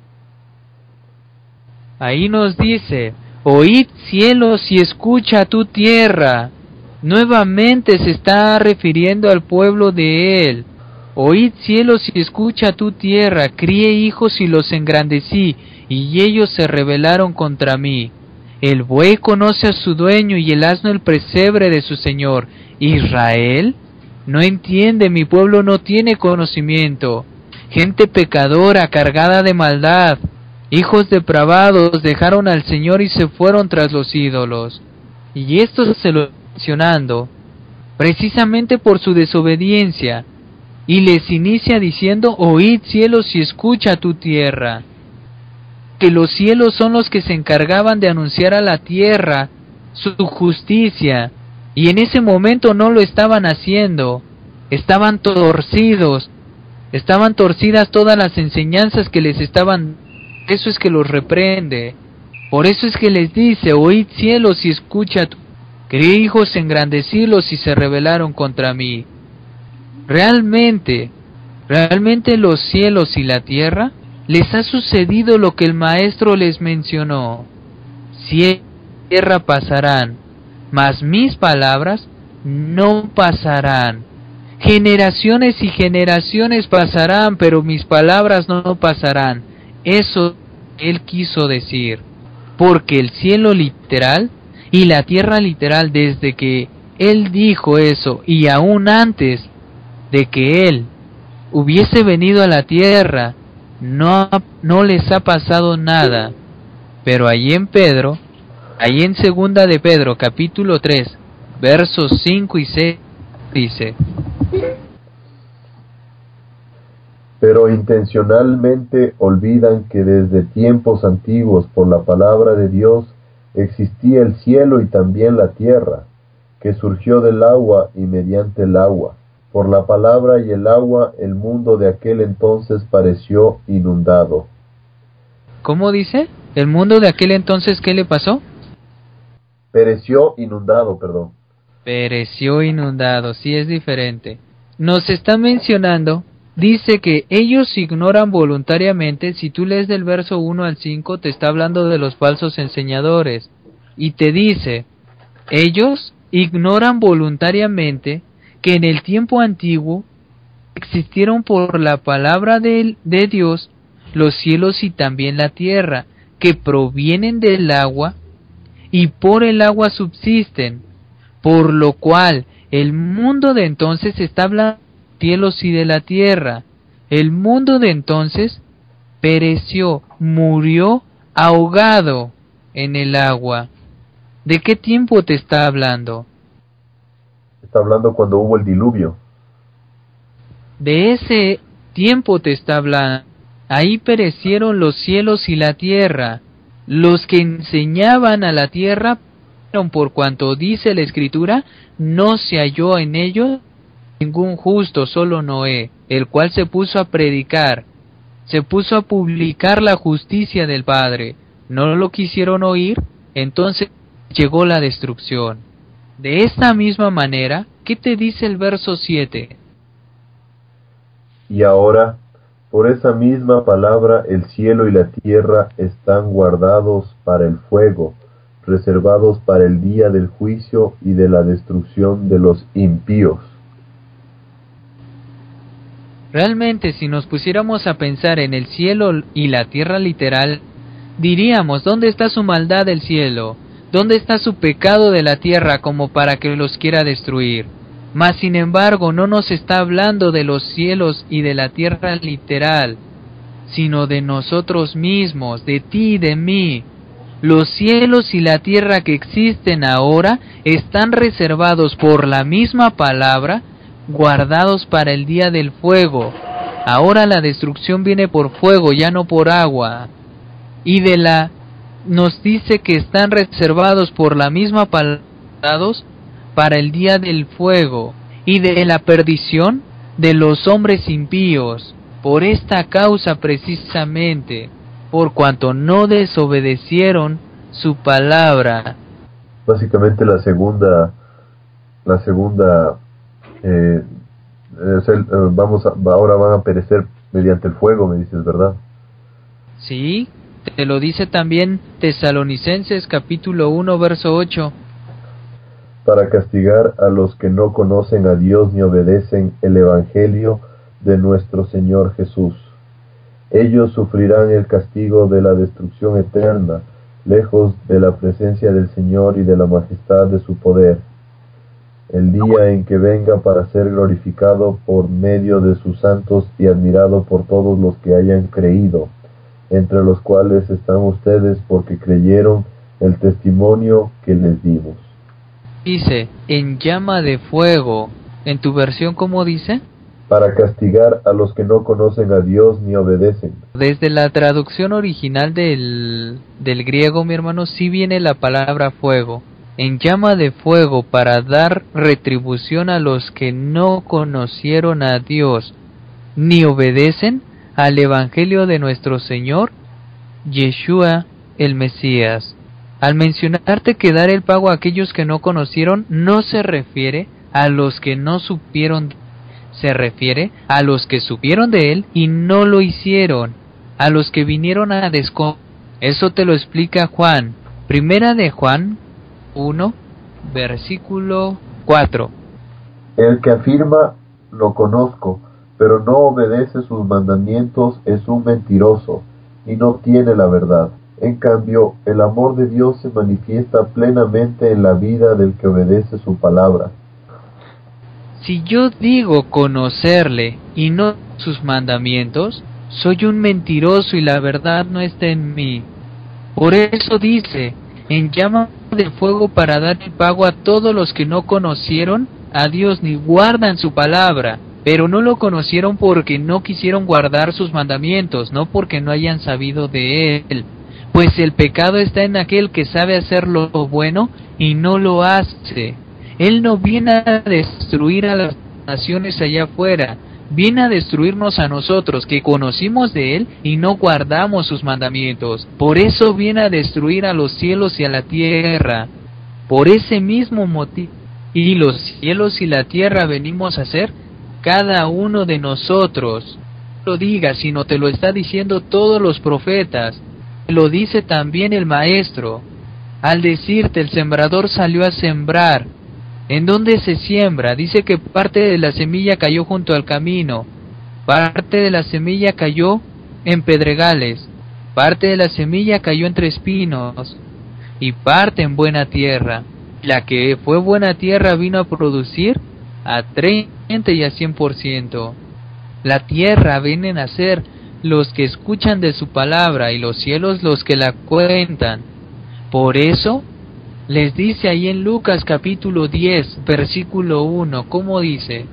Ahí nos dice, oíd cielos y escucha tu tierra. Nuevamente se está refiriendo al pueblo de él. Oíd cielos y escucha tu tierra, crié hijos y los engrandecí, y ellos se rebelaron contra mí. El buey conoce a su dueño y el asno el pesebre de su señor. Israel no entiende, mi pueblo no tiene conocimiento. Gente pecadora, cargada de maldad, hijos depravados dejaron al Señor y se fueron tras los ídolos. Y esto se lo está mencionando precisamente por su desobediencia. Y les inicia diciendo, oíd cielos y escucha tu tierra. Que los cielos son los que se encargaban de anunciar a la tierra su justicia, Y en ese momento no lo estaban haciendo, estaban torcidos, estaban torcidas todas las enseñanzas que les estaban, por eso es que los reprende, por eso es que les dice, oíd cielos y escuchad, crié hijos engrandecidos y se rebelaron contra mí. Realmente, realmente los cielos y la tierra, les ha sucedido lo que el maestro les mencionó. Cielo y tierra pasarán, mas mis palabras no pasarán. Generaciones y generaciones pasarán, pero mis palabras no pasarán. Eso él quiso decir, porque el cielo literal y la tierra literal, desde que él dijo eso y aún antes de que él hubiese venido a la tierra, no, no les ha pasado nada. Pero allí en Pedro, allí en segunda de Pedro, capítulo tres, versos cinco y seis, dice: Pero intencionalmente olvidan que desde tiempos antiguos por la palabra de Dios existía el cielo y también la tierra, que surgió del agua y mediante el agua. Por la palabra y el agua el mundo de aquel entonces pareció inundado. ¿Cómo dice? ¿El mundo de aquel entonces qué le pasó? Pereció inundado, perdón. Pereció inundado, sí es diferente. Nos está mencionando, dice que ellos ignoran voluntariamente, si tú lees del verso uno al cinco, te está hablando de los falsos enseñadores, y te dice, ellos ignoran voluntariamente que en el tiempo antiguo existieron por la palabra de, de Dios los cielos y también la tierra, que provienen del agua y por el agua subsisten, por lo cual el mundo de entonces está hablando de los cielos y de la tierra. El mundo de entonces pereció, murió ahogado en el agua. ¿De qué tiempo te está hablando? Está hablando cuando hubo el diluvio. De ese tiempo te está hablando. Ahí perecieron los cielos y la tierra. Los que enseñaban a la tierra, por cuanto dice la Escritura, no se halló en ellos ningún justo, solo Noé, el cual se puso a predicar, se puso a publicar la justicia del Padre. No lo quisieron oír, entonces llegó la destrucción. De esta misma manera, ¿qué te dice el verso siete? Y ahora, por esa misma palabra, el cielo y la tierra están guardados para el fuego, reservados para el día del juicio y de la destrucción de los impíos. Realmente, si nos pusiéramos a pensar en el cielo y la tierra literal, diríamos, ¿dónde está su maldad del cielo? ¿Dónde está su pecado de la tierra como para que los quiera destruir? Mas sin embargo, no nos está hablando de los cielos y de la tierra literal, sino de nosotros mismos, de ti y de mí. Los cielos y la tierra que existen ahora están reservados por la misma palabra, guardados para el día del fuego. Ahora la destrucción viene por fuego, ya no por agua. Y de la nos dice que están reservados por la misma palabra para el día del fuego y de la perdición de los hombres impíos. Por esta causa precisamente, por cuanto no desobedecieron su palabra. Básicamente la segunda, la segunda, eh, es el, eh, vamos a, ahora van a perecer mediante el fuego, me dices, ¿verdad? Sí, te lo dice también Tesalonicenses capítulo uno verso ocho. Para castigar a los que no conocen a Dios ni obedecen el Evangelio de nuestro Señor Jesús. Ellos sufrirán el castigo de la destrucción eterna, lejos de la presencia del Señor y de la majestad de su poder, el día en que venga para ser glorificado por medio de sus santos y admirado por todos los que hayan creído, entre los cuales están ustedes porque creyeron el testimonio que les dimos. Dice, en llama de fuego. ¿En tu versión cómo dice? Para castigar a los que no conocen a Dios ni obedecen. Desde la traducción original del, del griego, mi hermano, sí viene la palabra fuego. en llama de fuego para dar retribución a los que no conocieron a Dios ni obedecen al Evangelio de nuestro Señor Yeshua el Mesías. Al mencionarte que dar el pago a aquellos que no conocieron, no se refiere a los que no supieron, se refiere a los que supieron de él y no lo hicieron, a los que vinieron a desconocer. Eso te lo explica Juan, primera de Juan uno, versículo cuatro. El que afirma, lo conozco, pero no obedece sus mandamientos es un mentiroso, y no tiene la verdad. En cambio, el amor de Dios se manifiesta plenamente en la vida del que obedece su palabra. Si yo digo conocerle y no sus mandamientos, soy un mentiroso y la verdad no está en mí. Por eso dice, en llama de fuego para dar el pago a todos los que no conocieron a Dios ni guardan su palabra, pero no lo conocieron porque no quisieron guardar sus mandamientos, no porque no hayan sabido de él. Pues el pecado está en aquel que sabe hacer lo bueno y no lo hace. Él no viene a destruir a las naciones allá afuera, viene a destruirnos a nosotros que conocimos de él y no guardamos sus mandamientos. Por eso viene a destruir a los cielos y a la tierra. Por ese mismo motivo, y los cielos y la tierra venimos a ser cada uno de nosotros. No lo digas, sino te lo está diciendo todos los profetas. Lo dice también el maestro, al decirte el sembrador salió a sembrar. ¿En dónde se siembra? Dice que parte de la semilla cayó junto al camino, parte de la semilla cayó en pedregales, parte de la semilla cayó entre espinos, y parte en buena tierra. La que fue buena tierra vino a producir a treinta y a cien por ciento. La tierra vienen a ser los que escuchan de su palabra y los cielos los que la cuentan. Por eso les dice ahí en Lucas capítulo diez, versículo uno, ¿cómo dice?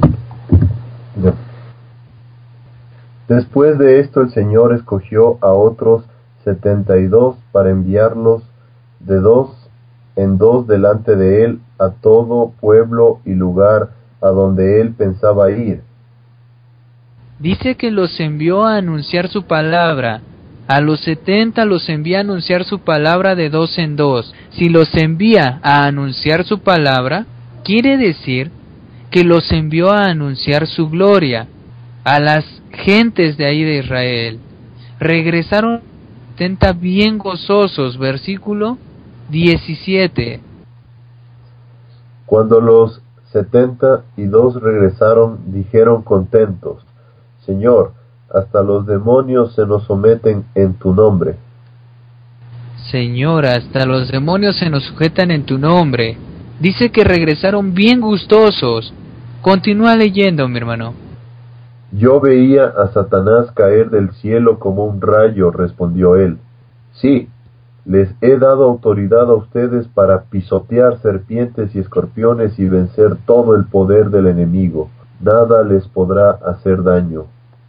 Después de esto el Señor escogió a otros setenta y dos para enviarlos de dos en dos delante de él a todo pueblo y lugar a donde él pensaba ir. Dice que los envió a anunciar su palabra. A los setenta los envía a anunciar su palabra de dos en dos. Si los envía a anunciar su palabra, quiere decir que los envió a anunciar su gloria a las gentes de ahí de Israel. Regresaron setenta bien gozosos, versículo diecisiete. Cuando los setenta y dos regresaron, dijeron contentos: Señor, hasta los demonios se nos someten en tu nombre. Señor, hasta los demonios se nos sujetan en tu nombre. Dice que regresaron bien gustosos. Continúa leyendo, mi hermano. Yo veía a Satanás caer del cielo como un rayo, respondió él. Sí, les he dado autoridad a ustedes para pisotear serpientes y escorpiones y vencer todo el poder del enemigo. Nada les podrá hacer daño.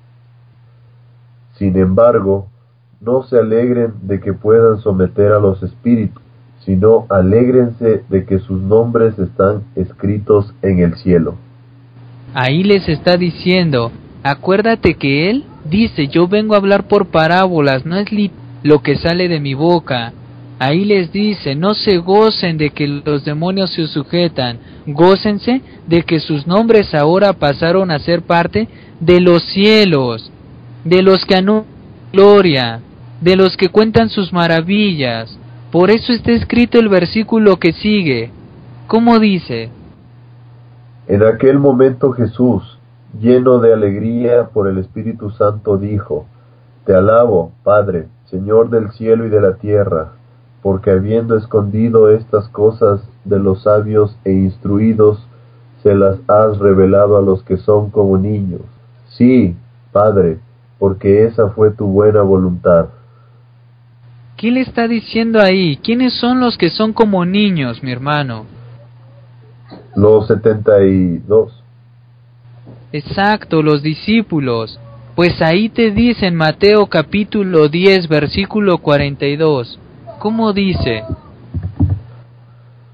Sin embargo, no se alegren de que puedan someter a los espíritus, sino alégrense de que sus nombres están escritos en el cielo. Ahí les está diciendo, acuérdate que él dice, yo vengo a hablar por parábolas, no es li- lo que sale de mi boca. Ahí les dice, no se gocen de que los demonios se sujetan, gócense de que sus nombres ahora pasaron a ser parte de los cielos, de los que anuncian gloria, de los que cuentan sus maravillas. Por eso está escrito el versículo que sigue. ¿Cómo dice? En aquel momento Jesús, lleno de alegría por el Espíritu Santo, dijo: Te alabo, Padre, Señor del cielo y de la tierra, porque habiendo escondido estas cosas de los sabios e instruidos, se las has revelado a los que son como niños. Sí, Padre, porque esa fue tu buena voluntad. ¿Qué le está diciendo ahí? ¿Quiénes son los que son como niños, mi hermano? Los setenta y dos. Exacto, los discípulos. Pues ahí te dice en Mateo capítulo diez, versículo cuarenta y dos. ¿Cómo dice?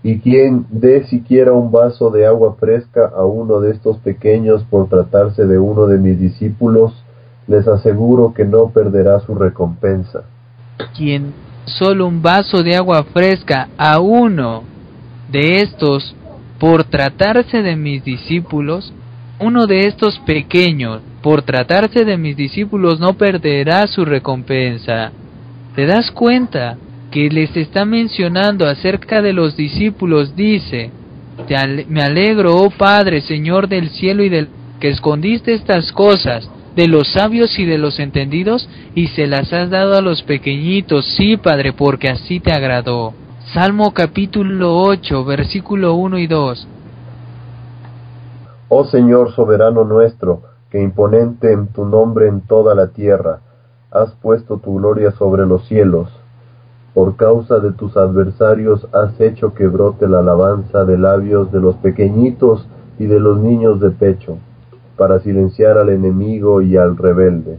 ¿Y quién dé siquiera un vaso de agua fresca a uno de estos pequeños por tratarse de uno de mis discípulos, les aseguro que no perderá su recompensa? Quien solo un vaso de agua fresca a uno de estos por tratarse de mis discípulos, uno de estos pequeños por tratarse de mis discípulos no perderá su recompensa. ¿Te das cuenta que les está mencionando acerca de los discípulos? Dice: Te ale- me alegro, oh Padre, Señor del cielo y del que escondiste estas cosas de los sabios y de los entendidos y se las has dado a los pequeñitos. Sí, Padre, porque así te agradó. Salmo capítulo ocho, versículo uno y dos. Oh Señor soberano nuestro, que imponente en tu nombre en toda la tierra, has puesto tu gloria sobre los cielos. Por causa de tus adversarios has hecho que brote la alabanza de labios de los pequeñitos y de los niños de pecho, para silenciar al enemigo y al rebelde.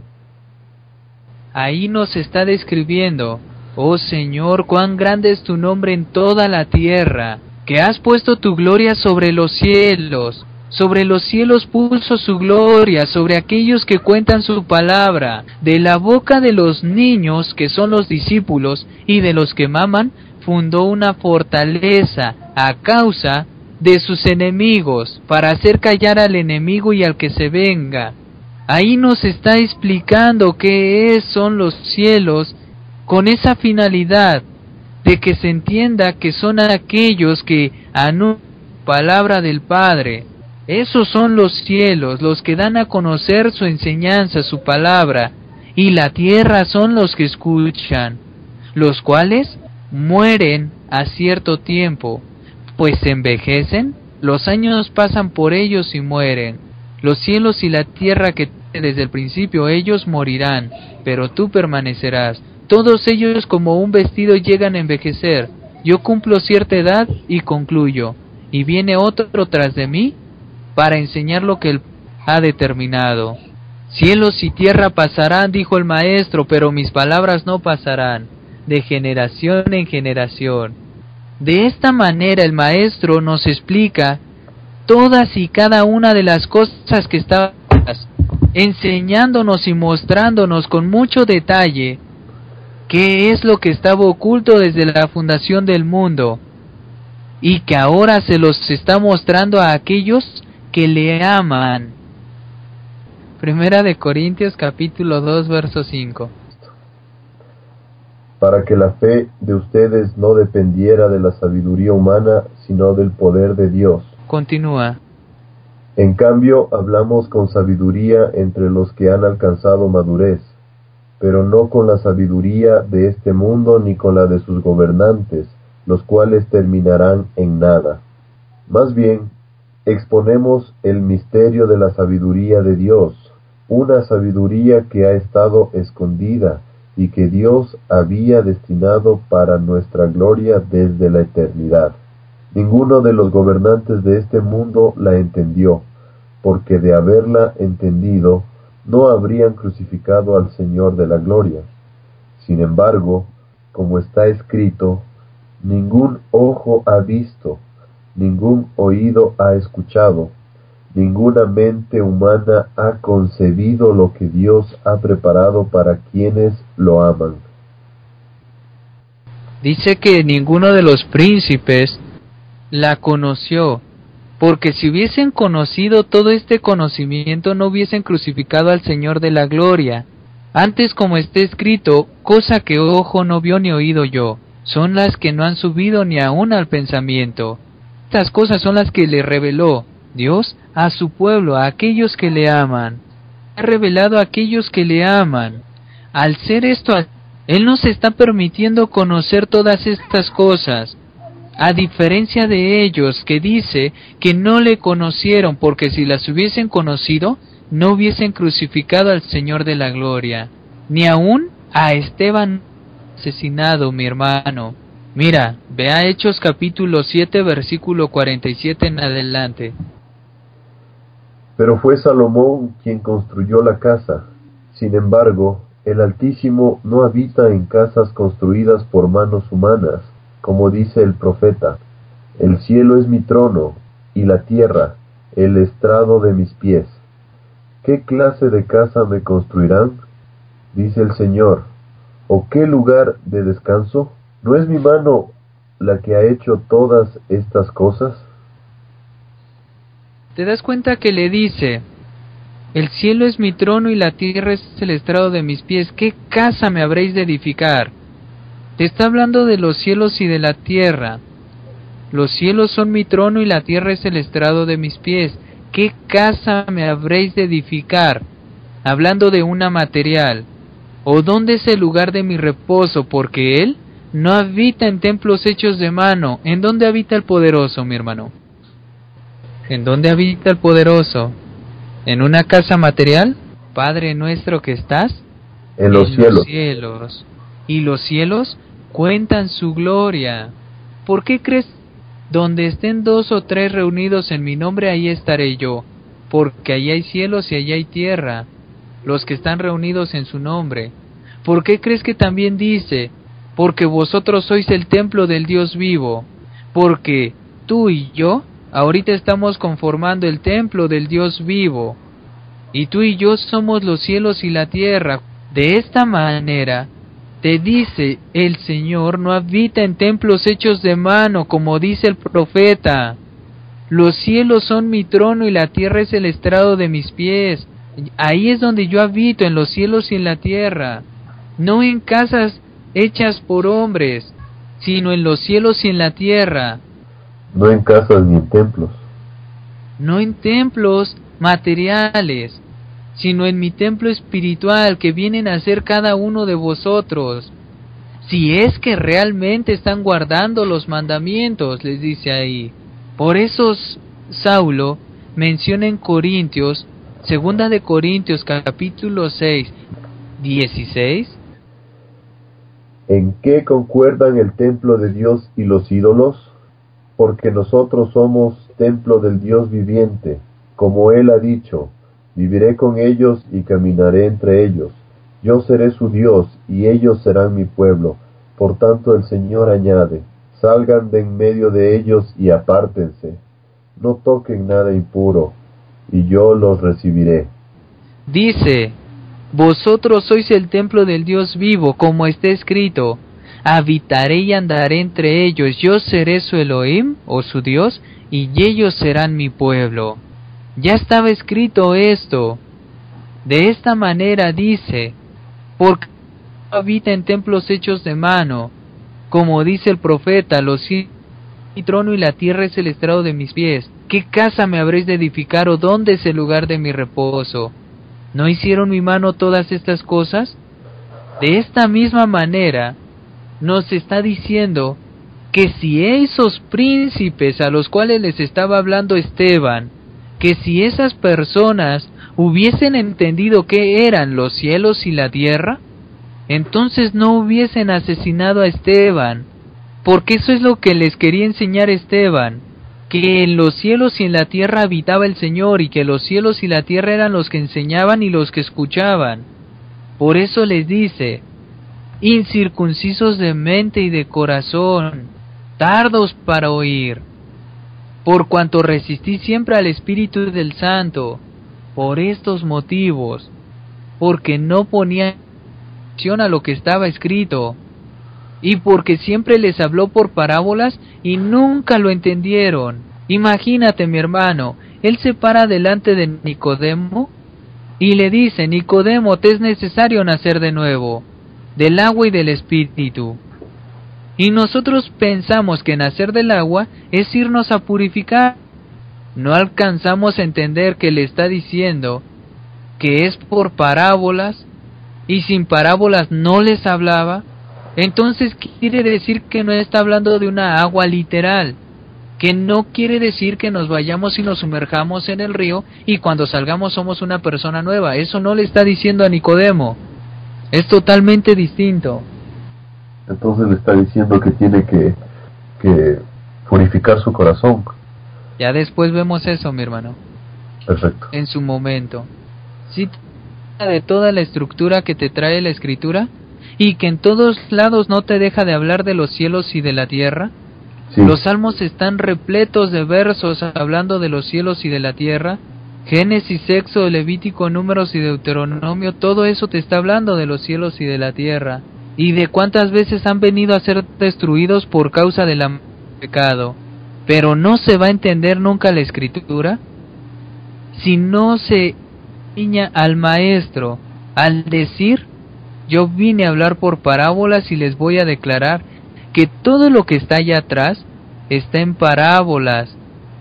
Ahí nos está describiendo: oh Señor, cuán grande es tu nombre en toda la tierra, que has puesto tu gloria sobre los cielos. Sobre los cielos puso su gloria, sobre aquellos que cuentan su palabra. De la boca de los niños, que son los discípulos, y de los que maman, fundó una fortaleza a causa de sus enemigos, para hacer callar al enemigo y al que se venga. Ahí nos está explicando qué es, son los cielos, con esa finalidad de que se entienda que son aquellos que anuncian la palabra del Padre. Esos son los cielos, los que dan a conocer su enseñanza, su palabra, y la tierra son los que escuchan, los cuales mueren a cierto tiempo, pues se envejecen, los años pasan por ellos y mueren. Los cielos y la tierra que desde el principio ellos morirán, pero tú permanecerás. Todos ellos como un vestido llegan a envejecer. Yo cumplo cierta edad y concluyo, y viene otro tras de mí para enseñar lo que él ha determinado. Cielos y tierra pasarán, dijo el maestro, pero mis palabras no pasarán, de generación en generación. De esta manera el maestro nos explica todas y cada una de las cosas que está enseñándonos y mostrándonos con mucho detalle qué es lo que estaba oculto desde la fundación del mundo y que ahora se los está mostrando a aquellos que le aman. Primera de Corintios capítulo dos verso cinco. Para que la fe de ustedes no dependiera de la sabiduría humana, sino del poder de Dios. Continúa. En cambio, hablamos con sabiduría entre los que han alcanzado madurez, pero no con la sabiduría de este mundo ni con la de sus gobernantes, los cuales terminarán en nada. Más bien, exponemos el misterio de la sabiduría de Dios, una sabiduría que ha estado escondida y que Dios había destinado para nuestra gloria desde la eternidad. Ninguno de los gobernantes de este mundo la entendió, porque de haberla entendido, no habrían crucificado al Señor de la gloria. Sin embargo, como está escrito, ningún ojo ha visto, ningún oído ha escuchado, ninguna mente humana ha concebido lo que Dios ha preparado para quienes lo aman. Dice que ninguno de los príncipes la conoció, porque si hubiesen conocido todo este conocimiento no hubiesen crucificado al Señor de la gloria. Antes, como está escrito, cosa que ojo no vio ni oído oyó, son las que no han subido ni aún al pensamiento. Estas cosas son las que le reveló Dios a su pueblo, a aquellos que le aman. Ha revelado a aquellos que le aman. Al ser esto, Él nos está permitiendo conocer todas estas cosas, a diferencia de ellos, que dice que no le conocieron, porque si las hubiesen conocido, no hubiesen crucificado al Señor de la gloria, ni aún a Esteban asesinado, mi hermano. Mira, ve a Hechos capítulo siete, versículo cuarenta y siete en adelante. Pero fue Salomón quien construyó la casa. Sin embargo, el Altísimo no habita en casas construidas por manos humanas, como dice el profeta. El cielo es mi trono, y la tierra, el estrado de mis pies. ¿Qué clase de casa me construirán? Dice el Señor. ¿O qué lugar de descanso? ¿No es mi mano la que ha hecho todas estas cosas? ¿Te das cuenta que le dice, el cielo es mi trono y la tierra es el estrado de mis pies? ¿Qué casa me habréis de edificar? Te está hablando de los cielos y de la tierra. Los cielos son mi trono y la tierra es el estrado de mis pies. ¿Qué casa me habréis de edificar? Hablando de una material. ¿O dónde es el lugar de mi reposo? Porque Él no habita en templos hechos de mano. ¿En dónde habita el poderoso, mi hermano? ¿En dónde habita el poderoso? ¿En una casa material? Padre nuestro que estás en los en cielos. los cielos. Y los cielos cuentan su gloria. ¿Por qué crees? Donde estén dos o tres reunidos en mi nombre, ahí estaré yo. Porque allí hay cielos y allí hay tierra. Los que están reunidos en su nombre. ¿Por qué crees que también dice? Porque vosotros sois el templo del Dios vivo. Porque tú y yo ahorita estamos conformando el templo del Dios vivo. Y tú y yo somos los cielos y la tierra. De esta manera, te dice, el Señor no habita en templos hechos de mano, como dice el profeta. Los cielos son mi trono y la tierra es el estrado de mis pies. Ahí es donde yo habito, en los cielos y en la tierra. No en casas hechas por hombres, sino en los cielos y en la tierra. No en casas ni en templos. No en templos materiales, sino en mi templo espiritual que vienen a ser cada uno de vosotros. Si es que realmente están guardando los mandamientos, les dice ahí. Por eso Saulo menciona en Corintios, segunda de Corintios capítulo seis, dieciséis. ¿En qué concuerdan el templo de Dios y los ídolos? Porque nosotros somos templo del Dios viviente, como Él ha dicho, viviré con ellos y caminaré entre ellos. Yo seré su Dios y ellos serán mi pueblo. Por tanto el Señor añade, salgan de en medio de ellos y apártense. No toquen nada impuro, y yo los recibiré. Dice, vosotros sois el templo del Dios vivo, como está escrito, habitaré y andaré entre ellos, yo seré su Elohim, o su Dios, y ellos serán mi pueblo. Ya estaba escrito esto. De esta manera dice, porque habita en templos hechos de mano, como dice el profeta, los cielos mi trono y la tierra es el estrado de mis pies. ¿Qué casa me habréis de edificar o dónde es el lugar de mi reposo? ¿No hicieron mi mano todas estas cosas? De esta misma manera nos está diciendo que si esos príncipes a los cuales les estaba hablando Esteban, que si esas personas hubiesen entendido qué eran los cielos y la tierra, entonces no hubiesen asesinado a Esteban, porque eso es lo que les quería enseñar Esteban, que en los cielos y en la tierra habitaba el Señor y que los cielos y la tierra eran los que enseñaban y los que escuchaban. Por eso les dice, incircuncisos de mente y de corazón, tardos para oír, por cuanto resistí siempre al Espíritu del Santo, por estos motivos, porque no ponía atención a lo que estaba escrito, y porque siempre les habló por parábolas y nunca lo entendieron. Imagínate, mi hermano, él se para delante de Nicodemo y le dice, Nicodemo, te es necesario nacer de nuevo, del agua y del Espíritu. Y nosotros pensamos que nacer del agua es irnos a purificar. No alcanzamos a entender que le está diciendo que es por parábolas, y sin parábolas no les hablaba. Entonces quiere decir que no está hablando de una agua literal, que no quiere decir que nos vayamos y nos sumerjamos en el río y cuando salgamos somos una persona nueva. Eso no le está diciendo a Nicodemo, es totalmente distinto. Entonces le está diciendo que tiene que, que purificar su corazón. Ya después vemos eso, mi hermano. Perfecto. En su momento. Sí, de toda la estructura que te trae la Escritura y que en todos lados no te deja de hablar de los cielos y de la tierra. Sí. Los salmos están repletos de versos hablando de los cielos y de la tierra. Génesis, Éxodo, Levítico, Números y Deuteronomio, todo eso te está hablando de los cielos y de la tierra, y de cuántas veces han venido a ser destruidos por causa del pecado. Pero no se va a entender nunca la escritura si no se enseña al maestro al decir: yo vine a hablar por parábolas y les voy a declarar que todo lo que está allá atrás está en parábolas.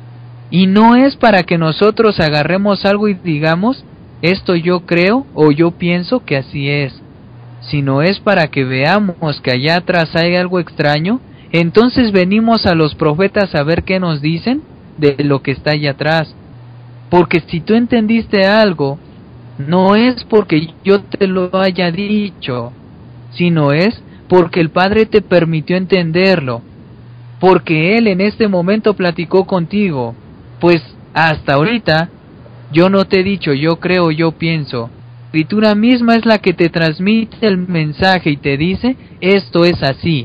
Y no es para que nosotros agarremos algo y digamos: esto yo creo o yo pienso que así es, sino es para que veamos que allá atrás hay algo extraño. Entonces venimos a los profetas a ver qué nos dicen de lo que está allá atrás. Porque si tú entendiste algo, no es porque yo te lo haya dicho, sino es porque el Padre te permitió entenderlo, porque Él en este momento platicó contigo. Pues hasta ahorita yo no te he dicho yo creo, yo pienso. La escritura misma es la que te transmite el mensaje y te dice: esto es así.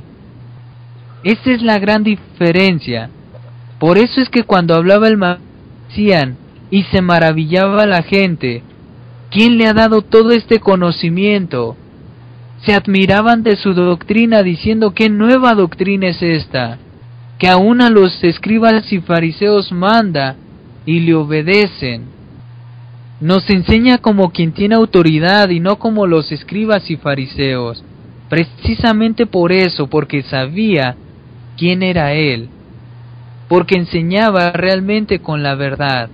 Esa es la gran diferencia. Por eso es que cuando hablaba el Mesías y se maravillaba la gente: ¿quién le ha dado todo este conocimiento? Se admiraban de su doctrina diciendo: ¿qué nueva doctrina es esta? Que aún a los escribas y fariseos manda y le obedecen. Nos enseña como quien tiene autoridad y no como los escribas y fariseos. Precisamente por eso, porque sabía quién era Él, porque enseñaba realmente con la verdad,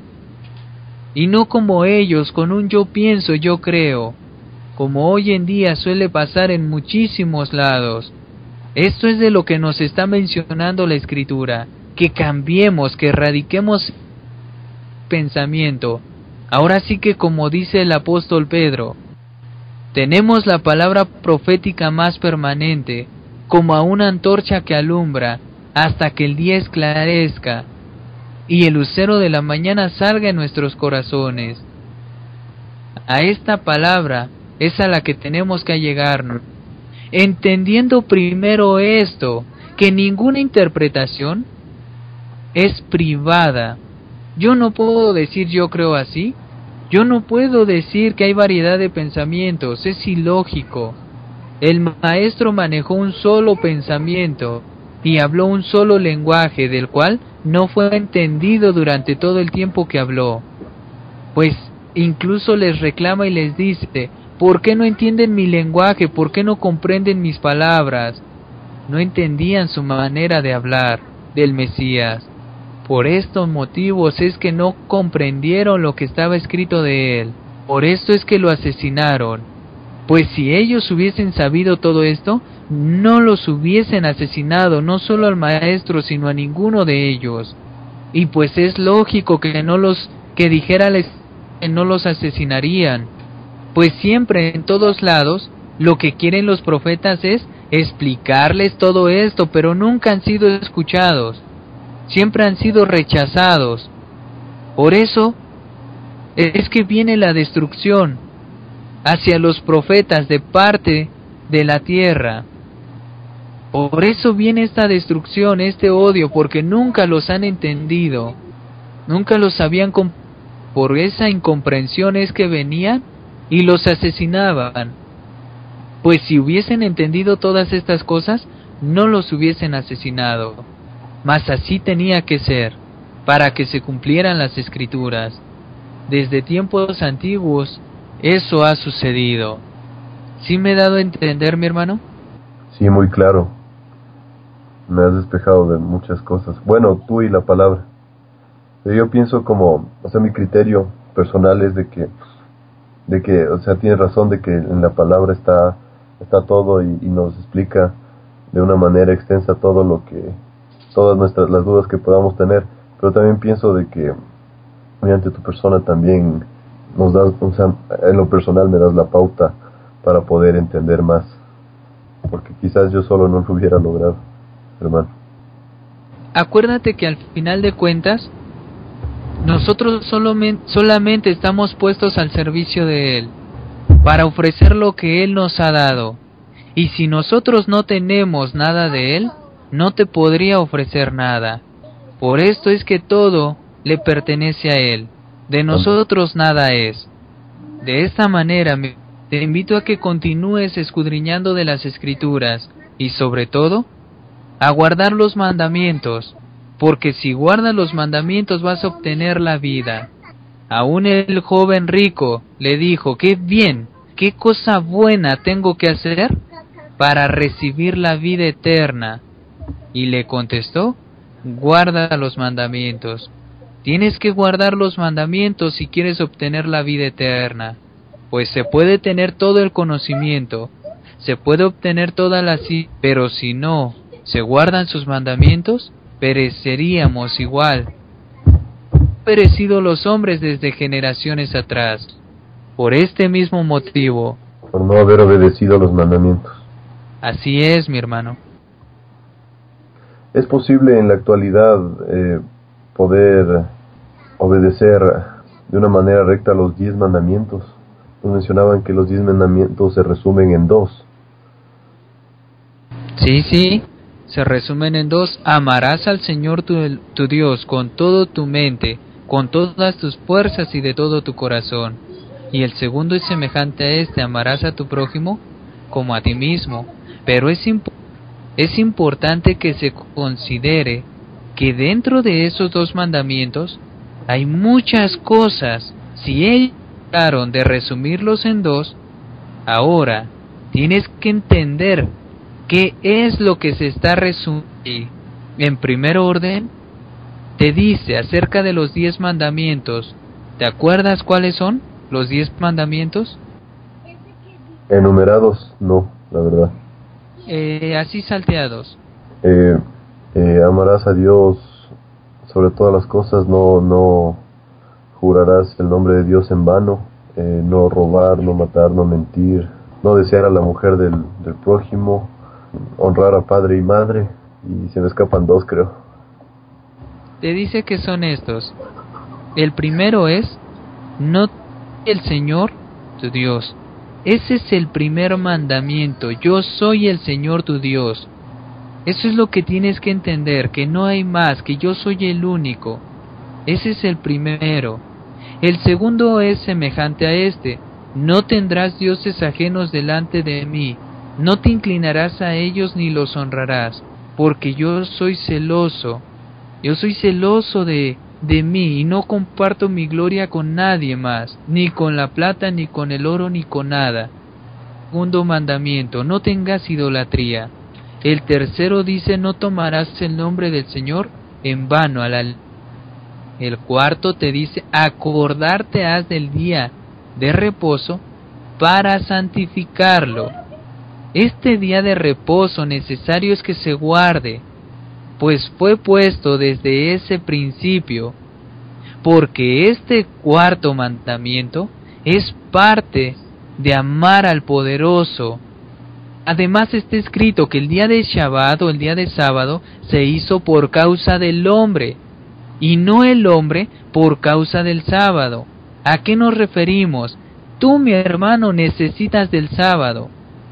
y no como ellos, con un yo pienso, yo creo, como hoy en día suele pasar en muchísimos lados. Esto es de lo que nos está mencionando la Escritura, que cambiemos, que erradiquemos pensamiento. Ahora sí que, como dice el apóstol Pedro, tenemos la palabra profética más permanente, como a una antorcha que alumbra hasta que el día esclarezca y el lucero de la mañana salga en nuestros corazones. A esta palabra es a la que tenemos que allegarnos, entendiendo primero esto, que ninguna interpretación es privada. Yo no puedo decir yo creo así, yo no puedo decir que hay variedad de pensamientos, es ilógico. El maestro manejó un solo pensamiento y habló un solo lenguaje, del cual no fue entendido durante todo el tiempo que habló. Pues incluso les reclama y les dice: ¿por qué no entienden mi lenguaje? ¿Por qué no comprenden mis palabras? No entendían su manera de hablar del Mesías. Por estos motivos es que no comprendieron lo que estaba escrito de él. Por esto es que lo asesinaron. Pues si ellos hubiesen sabido todo esto, no los hubiesen asesinado, no solo al maestro, sino a ninguno de ellos. Y pues es lógico que no los que dijérales que no los asesinarían. Pues siempre en todos lados lo que quieren los profetas es explicarles todo esto, pero nunca han sido escuchados. Siempre han sido rechazados. Por eso es que viene la destrucción hacia los profetas de parte de la tierra. Por eso viene esta destrucción, este odio, porque nunca los han entendido, nunca los habían comp- por esa incomprensión es que venían y los asesinaban. Pues si hubiesen entendido todas estas cosas, no los hubiesen asesinado. Mas así tenía que ser, para que se cumplieran las Escrituras. Desde tiempos antiguos, eso ha sucedido. ¿Sí me he dado a entender, mi hermano? Sí, muy claro. Me has despejado de muchas cosas. Bueno, tú y la palabra. Pero yo pienso como, o sea, mi criterio personal es de que, de que, o sea, tienes razón de que en la palabra está, está todo y, y nos explica de una manera extensa todo lo que, todas nuestras, las dudas que podamos tener. Pero también pienso de que mediante tu persona también nos das, o sea, en lo personal me das la pauta para poder entender más, porque quizás yo solo no lo hubiera logrado, hermano. Acuérdate que al final de cuentas, nosotros solamente, solamente estamos puestos al servicio de Él, para ofrecer lo que Él nos ha dado. Y si nosotros no tenemos nada de Él, no te podría ofrecer nada. Por esto es que todo le pertenece a Él, de nosotros nada es. De esta manera te invito a que continúes escudriñando de las Escrituras y sobre todo a guardar los mandamientos, porque si guardas los mandamientos vas a obtener la vida. Aún el joven rico le dijo: qué bien, qué cosa buena tengo que hacer para recibir la vida eterna. Y le contestó: guarda los mandamientos. Tienes que guardar los mandamientos si quieres obtener la vida eterna, pues se puede tener todo el conocimiento, se puede obtener toda la ciencia, pero si no se guardan sus mandamientos, pereceríamos igual. Han perecido los hombres desde generaciones atrás, por este mismo motivo. Por no haber obedecido los mandamientos. Así es, mi hermano. ¿Es posible en la actualidad eh, poder obedecer de una manera recta los diez mandamientos? Nos mencionaban que los diez mandamientos se resumen en dos. Sí, sí, se resumen en dos. Amarás al Señor tu, tu Dios con toda tu mente, con todas tus fuerzas y de todo tu corazón. Y el segundo es semejante a este: amarás a tu prójimo como a ti mismo. Pero es, imp- es importante que se considere que dentro de esos dos mandamientos hay muchas cosas. Si ellos trataron de resumirlos en dos, ahora tienes que entender qué es lo que se está resumiendo. En primer orden, te dice acerca de los diez mandamientos. ¿Te acuerdas cuáles son los diez mandamientos? Enumerados, no, la verdad. Eh, así salteados. Eh, eh, amarás a Dios sobre todas las cosas, no, no jurarás el nombre de Dios en vano, eh, no robar, no matar, no mentir, no desear a la mujer del, del prójimo, honrar a padre y madre, y se me escapan dos, creo. Te dice que son estos. El primero es: no el Señor tu Dios. Ese es el primer mandamiento: yo soy el Señor tu Dios. Eso es lo que tienes que entender, que no hay más, que yo soy el único. Ese es el primero. El segundo es semejante a este: no tendrás dioses ajenos delante de mí, no te inclinarás a ellos ni los honrarás, porque yo soy celoso, yo soy celoso de, de mí y no comparto mi gloria con nadie más, ni con la plata, ni con el oro, ni con nada. Segundo mandamiento: no tengas idolatría. El tercero dice: no tomarás el nombre del Señor en vano a la. El cuarto te dice: acordarte has del día de reposo para santificarlo. Este día de reposo necesario es que se guarde, pues fue puesto desde ese principio, porque este cuarto mandamiento es parte de amar al poderoso. Además está escrito que el día de Shabbat o el día de sábado se hizo por causa del hombre, y no el hombre por causa del sábado. ¿A qué nos referimos? Tú, mi hermano, necesitas del sábado,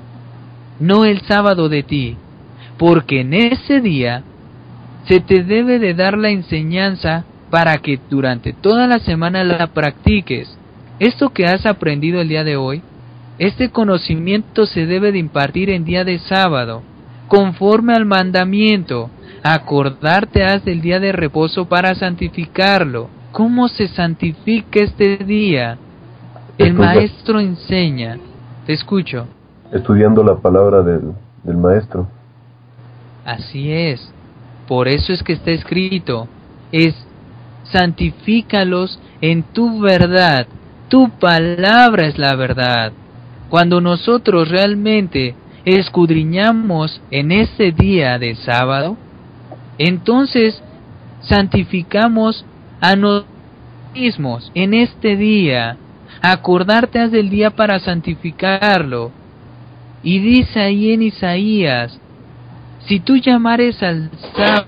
no el sábado de ti, porque en ese día se te debe de dar la enseñanza para que durante toda la semana la practiques. Esto que has aprendido el día de hoy, este conocimiento se debe de impartir en día de sábado, conforme al mandamiento: acordarte has del día de reposo para santificarlo. ¿Cómo se santifica este día? El maestro enseña. Te escucho. Estudiando la palabra del, del maestro. Así es. Por eso es que está escrito: es santifícalos en tu verdad. Tu palabra es la verdad. Cuando nosotros realmente escudriñamos en ese día de sábado, entonces santificamos a nosotros mismos en este día. Acordarte has del día para santificarlo. Y dice ahí en Isaías: si tú llamares al sábado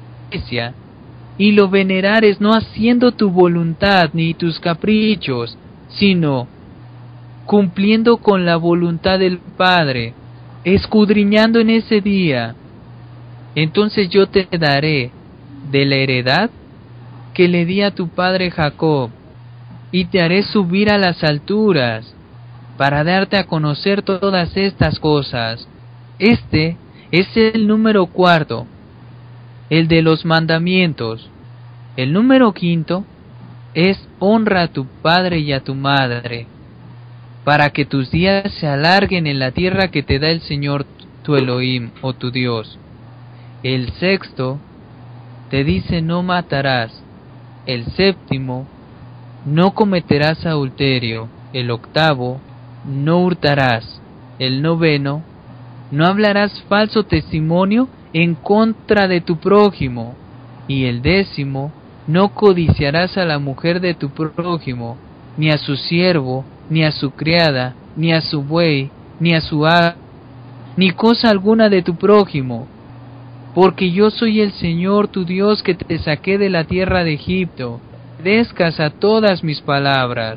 y lo venerares, no haciendo tu voluntad ni tus caprichos, sino cumpliendo con la voluntad del Padre, escudriñando en ese día, entonces yo te daré de la heredad que le di a tu padre Jacob, y te haré subir a las alturas para darte a conocer todas estas cosas. Este es el número cuarto, el de los mandamientos. El número quinto es honra a tu padre y a tu madre, para que tus días se alarguen en la tierra que te da el Señor tu Elohim o tu Dios. El sexto te dice no matarás. El séptimo, no cometerás adulterio. El octavo, no hurtarás. El noveno, no hablarás falso testimonio en contra de tu prójimo. Y el décimo, no codiciarás a la mujer de tu prójimo, ni a su siervo, ni a su criada, ni a su buey, ni a su ave, ni cosa alguna de tu prójimo. Porque yo soy el Señor tu Dios que te saqué de la tierra de Egipto. Obedezcas a todas mis palabras.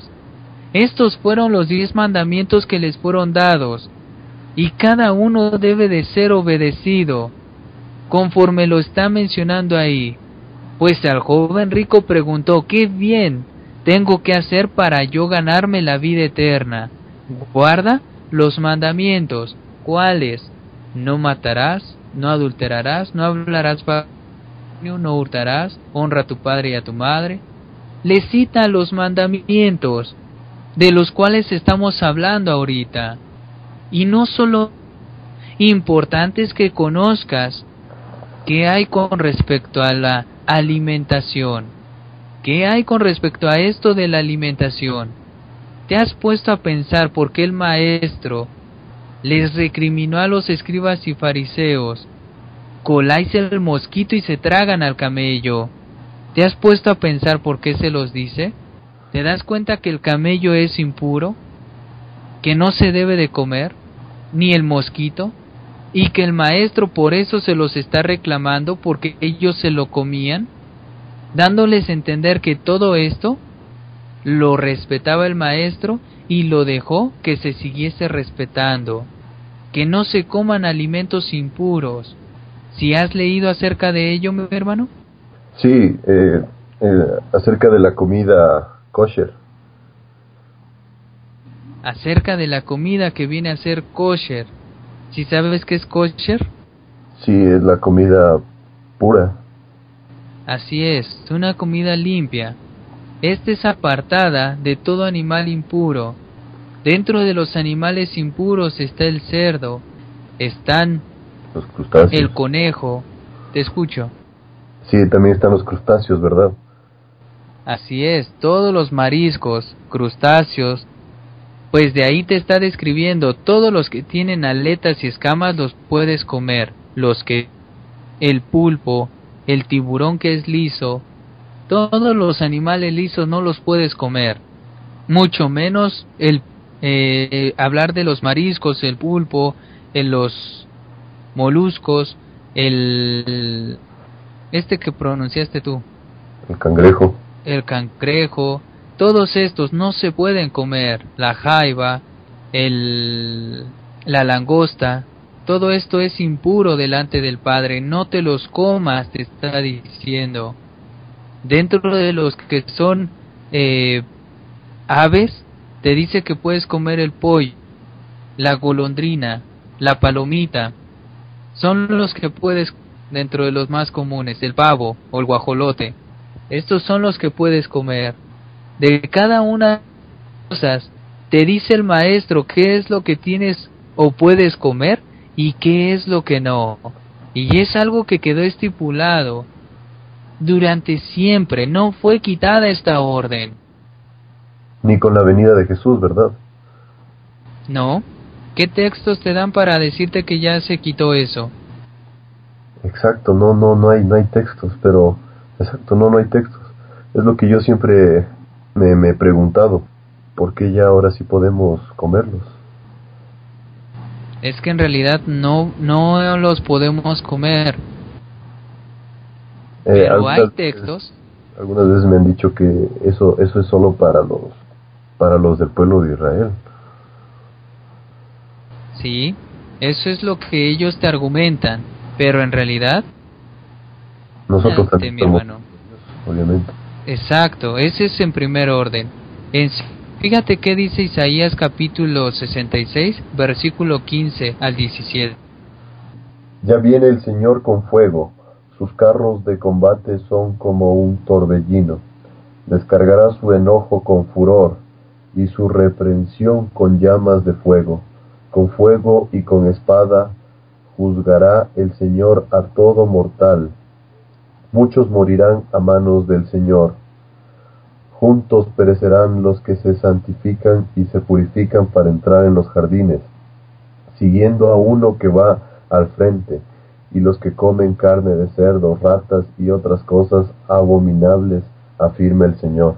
Estos fueron los diez mandamientos que les fueron dados, y cada uno debe de ser obedecido, conforme lo está mencionando ahí. Pues al joven rico preguntó, ¿qué bien tengo que hacer para yo ganarme la vida eterna? Guarda los mandamientos. ¿Cuáles? No matarás, no adulterarás, no hablarás falso, no hurtarás, honra a tu padre y a tu madre. Le cita los mandamientos de los cuales estamos hablando ahorita. Y no solo importante es que conozcas qué hay con respecto a la alimentación. ¿Qué hay con respecto a esto de la alimentación? ¿Te has puesto a pensar por qué el maestro les recriminó a los escribas y fariseos? Coláis el mosquito y se tragan al camello. ¿Te has puesto a pensar por qué se los dice? ¿Te das cuenta que el camello es impuro? ¿Que no se debe de comer? ¿Ni el mosquito? Y que el maestro por eso se los está reclamando, porque ellos se lo comían, dándoles a entender que todo esto lo respetaba el maestro y lo dejó que se siguiese respetando. Que no se coman alimentos impuros. ¿Si has leído acerca de ello, mi hermano? Sí, eh, eh, acerca de la comida kosher. Acerca de la comida que viene a ser kosher. ¿Sí sabes qué es kosher? Sí, es la comida pura. Así es, una comida limpia. Esta es apartada de todo animal impuro. Dentro de los animales impuros está el cerdo, están Los crustáceos. el conejo. Te escucho. Sí, también están los crustáceos, ¿verdad? Así es, todos los mariscos, crustáceos. Pues de ahí te está describiendo, todos los que tienen aletas y escamas los puedes comer, los que, el pulpo, el tiburón que es liso, todos los animales lisos no los puedes comer, mucho menos el eh, hablar de los mariscos, el pulpo, el, los moluscos, el este que pronunciaste tú, El cangrejo. el cangrejo. Todos estos no se pueden comer, la jaiba, el, la langosta, todo esto es impuro delante del Padre, no te los comas, te está diciendo. Dentro de los que son eh, aves, te dice que puedes comer el pollo, la golondrina, la palomita, son los que puedes, dentro de los más comunes, el pavo o el guajolote, estos son los que puedes comer. De cada una de las cosas te dice el maestro qué es lo que tienes o puedes comer y qué es lo que no. Y es algo que quedó estipulado durante siempre, no fue quitada esta orden. Ni con la venida de Jesús, ¿verdad? No. ¿Qué textos te dan para decirte que ya se quitó eso? Exacto, no, no, no hay, no hay textos, pero exacto, no, no hay textos. Es lo que yo siempre me, me he preguntado, ¿por qué ya ahora sí podemos comerlos? Es que en realidad no, no los podemos comer. Eh, Pero hay algunas, textos. algunas veces me han dicho que eso, eso es solo para los, para los del pueblo de Israel. Sí, eso es lo que ellos te argumentan. pero en realidad nosotros ah, también mi somos, hermano. obviamente. Exacto, ese es en primer orden. En, fíjate qué dice Isaías capítulo sesenta y seis, versículo quince al diecisiete. Ya viene el Señor con fuego, sus carros de combate son como un torbellino. Descargará su enojo con furor y su reprensión con llamas de fuego. Con fuego y con espada juzgará el Señor a todo mortal. Muchos morirán a manos del Señor. Juntos perecerán los que se santifican y se purifican para entrar en los jardines, siguiendo a uno que va al frente, y los que comen carne de cerdo, ratas y otras cosas abominables, afirma el Señor.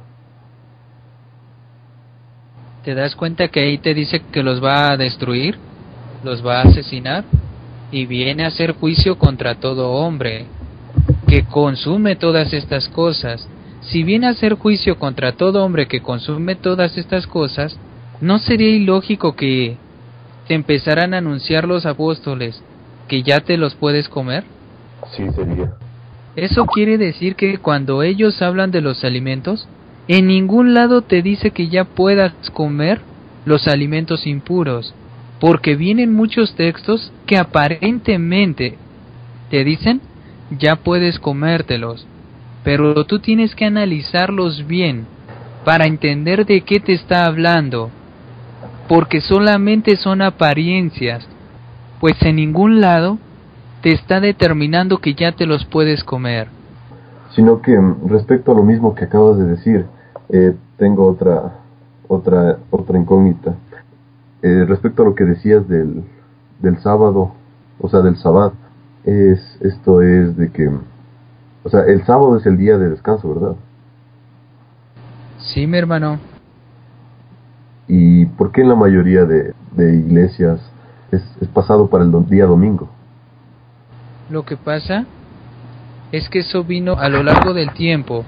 ¿Te das cuenta que ahí te dice que los va a destruir? ¿Los va a asesinar? Y viene a hacer juicio contra todo hombre que consume todas estas cosas. Si viene a hacer juicio contra todo hombre que consume todas estas cosas, ¿no sería ilógico que te empezaran a anunciar los apóstoles que ya te los puedes comer? Sí, sería. Eso quiere decir que cuando ellos hablan de los alimentos, en ningún lado te dice que ya puedas comer los alimentos impuros, porque vienen muchos textos que aparentemente te dicen ya puedes comértelos, pero tú tienes que analizarlos bien para entender de qué te está hablando, porque solamente son apariencias, pues en ningún lado te está determinando que ya te los puedes comer. Sino que respecto a lo mismo que acabas de decir, eh, tengo otra otra otra incógnita. Eh, respecto a lo que decías del del sábado, o sea, del sabbat, es esto es de que, o sea, el sábado es el día de descanso, ¿verdad? Sí, mi hermano. ¿Y por qué en la mayoría de, de iglesias es, es pasado para el do- día domingo? Lo que pasa es que eso vino a lo largo del tiempo,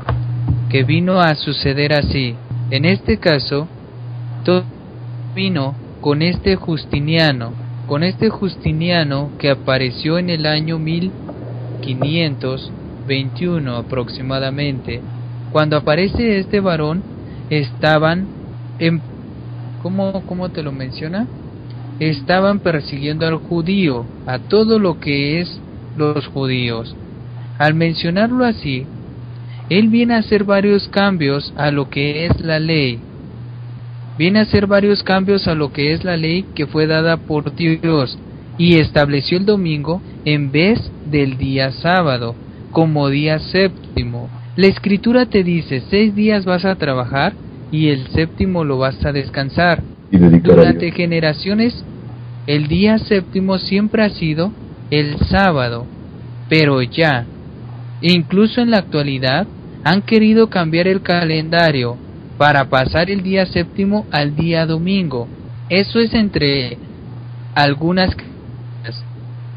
que vino a suceder así. En este caso, todo vino con este Justiniano, con este Justiniano que apareció en el año mil quinientos veintiuno aproximadamente. Cuando aparece este varón, estaban en, ¿cómo, cómo te lo menciona? Estaban persiguiendo al judío, a todo lo que es los judíos. Al mencionarlo así, él viene a hacer varios cambios a lo que es la ley. Viene a hacer varios cambios a lo que es la ley que fue dada por Dios y estableció el domingo en vez del día sábado como día séptimo. La escritura te dice, seis días vas a trabajar y el séptimo lo vas a descansar. Y dedicar a Durante Dios. generaciones, el día séptimo siempre ha sido el sábado, pero ya, incluso en la actualidad, han querido cambiar el calendario para pasar el día séptimo al día domingo. Eso es entre algunas creencias.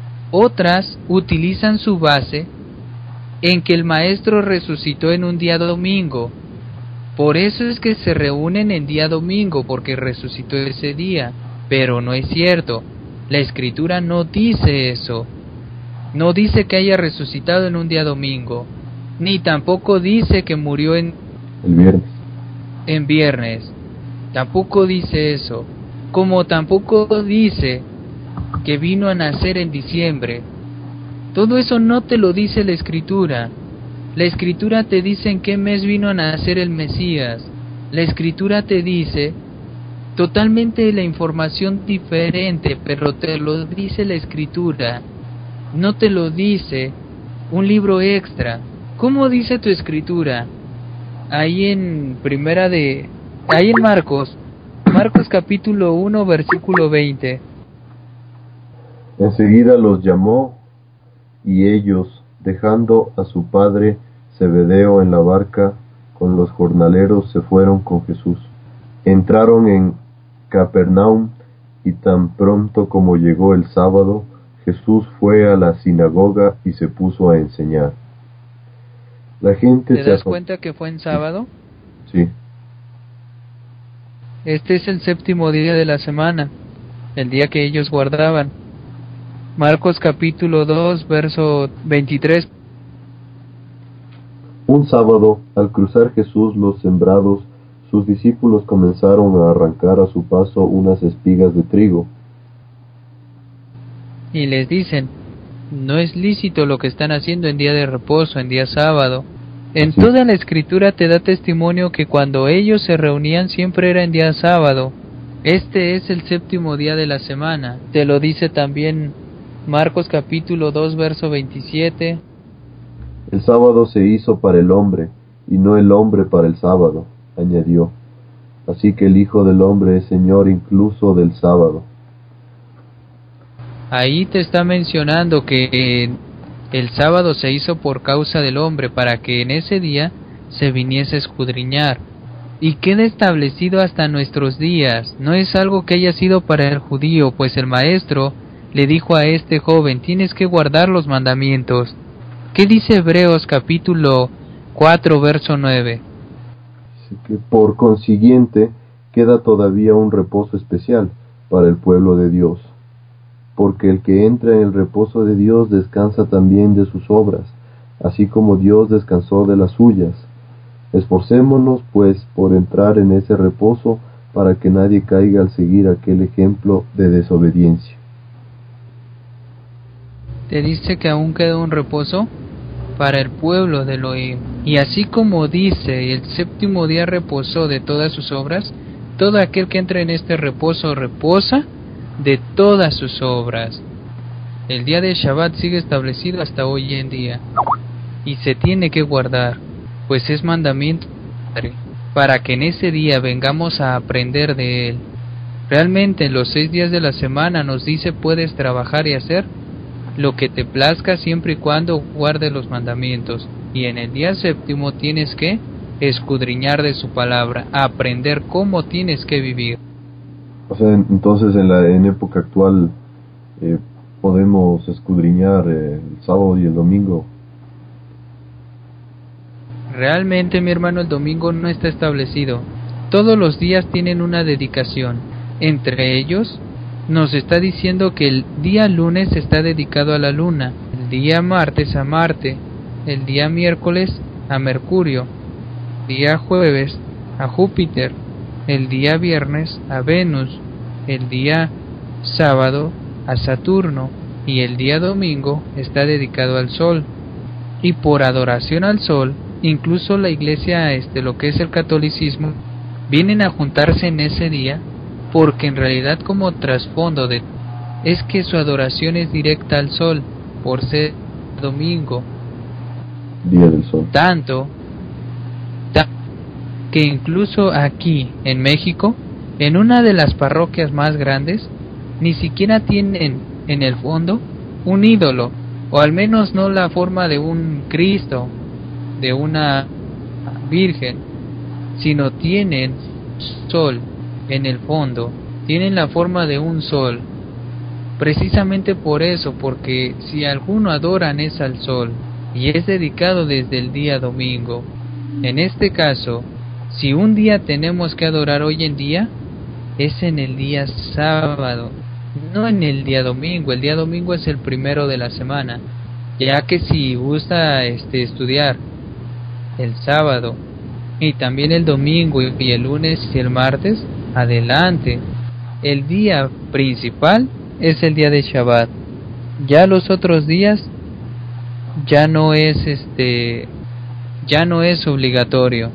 Otras utilizan su base en que el maestro resucitó en un día domingo. Por eso es que se reúnen en día domingo, porque resucitó ese día. Pero no es cierto. La escritura no dice eso. No dice que haya resucitado en un día domingo. Ni tampoco dice que murió en, El viernes. en viernes. Tampoco dice eso. Como tampoco dice que vino a nacer en diciembre. Todo eso no te lo dice la escritura. La escritura te dice en qué mes vino a nacer el Mesías. La escritura te dice totalmente la información diferente, pero te lo dice la escritura. No te lo dice un libro extra. ¿Cómo dice tu escritura? Ahí en primera de... Ahí en Marcos. Marcos capítulo uno versículo veinte. Enseguida los llamó, y ellos, dejando a su padre Zebedeo en la barca con los jornaleros, se fueron con Jesús. Entraron en Capernaum, y tan pronto como llegó el sábado, Jesús fue a la sinagoga y se puso a enseñar. La gente ¿Te se das asombró. cuenta que fue en sábado? Sí, Este es el séptimo día de la semana, el día que ellos guardaban. Marcos capítulo dos, verso veintitrés. Un sábado, al cruzar Jesús los sembrados, sus discípulos comenzaron a arrancar a su paso unas espigas de trigo. Y les dicen, no es lícito lo que están haciendo en día de reposo, en día sábado. En Así. toda la escritura te da testimonio que cuando ellos se reunían siempre era en día sábado. Este es el séptimo día de la semana. Te lo dice también Marcos capítulo dos, verso veintisiete. El sábado se hizo para el hombre, y no el hombre para el sábado, añadió. Así que el Hijo del Hombre es Señor incluso del sábado. Ahí te está mencionando que el sábado se hizo por causa del hombre, para que en ese día se viniese a escudriñar. Y queda establecido hasta nuestros días. No es algo que haya sido para el judío, pues el maestro le dijo a este joven, tienes que guardar los mandamientos. ¿Qué dice Hebreos capítulo cuatro, verso nueve? Así que por consiguiente queda todavía un reposo especial para el pueblo de Dios, porque el que entra en el reposo de Dios descansa también de sus obras, así como Dios descansó de las suyas. Esforcémonos, pues, por entrar en ese reposo, para que nadie caiga al seguir aquel ejemplo de desobediencia. Te dice que aún queda un reposo para el pueblo de Elohim. Y así como dice, el séptimo día reposó de todas sus obras, todo aquel que entra en este reposo reposa de todas sus obras. El día de Shabbat sigue establecido hasta hoy en día, y se tiene que guardar, pues es mandamiento para que en ese día vengamos a aprender de él. Realmente en los seis días de la semana nos dice puedes trabajar y hacer lo que te plazca siempre y cuando guarde los mandamientos, y en el día séptimo tienes que escudriñar de su palabra, aprender cómo tienes que vivir. O sea, entonces en la en época actual eh, podemos escudriñar eh, el sábado y el domingo. Realmente, mi hermano, el domingo no está establecido. Todos los días tienen una dedicación. Entre ellos, nos está diciendo que el día lunes está dedicado a la luna, el día martes a Marte, el día miércoles a Mercurio, el día jueves a Júpiter, el día viernes a Venus, el día sábado a Saturno y el día domingo está dedicado al Sol. Y por adoración al Sol, incluso la iglesia, este, lo que es el catolicismo, vienen a juntarse en ese día, porque en realidad como trasfondo de es que su adoración es directa al Sol, por ser domingo, Día del Sol. tanto ta- que incluso aquí en México, en una de las parroquias más grandes, ni siquiera tienen en el fondo un ídolo, o al menos no la forma de un Cristo, de una Virgen, sino tienen sol en el fondo, tienen la forma de un sol, precisamente por eso, porque si alguno adoran es al sol, y es dedicado desde el día domingo. En este caso, si un día tenemos que adorar hoy en día, es en el día sábado, no en el día domingo. El día domingo es el primero de la semana, ya que si gusta este estudiar el sábado y también el domingo y el lunes y el martes, adelante. El día principal es el día de Shabbat. Ya los otros días ya no es este ya no es obligatorio.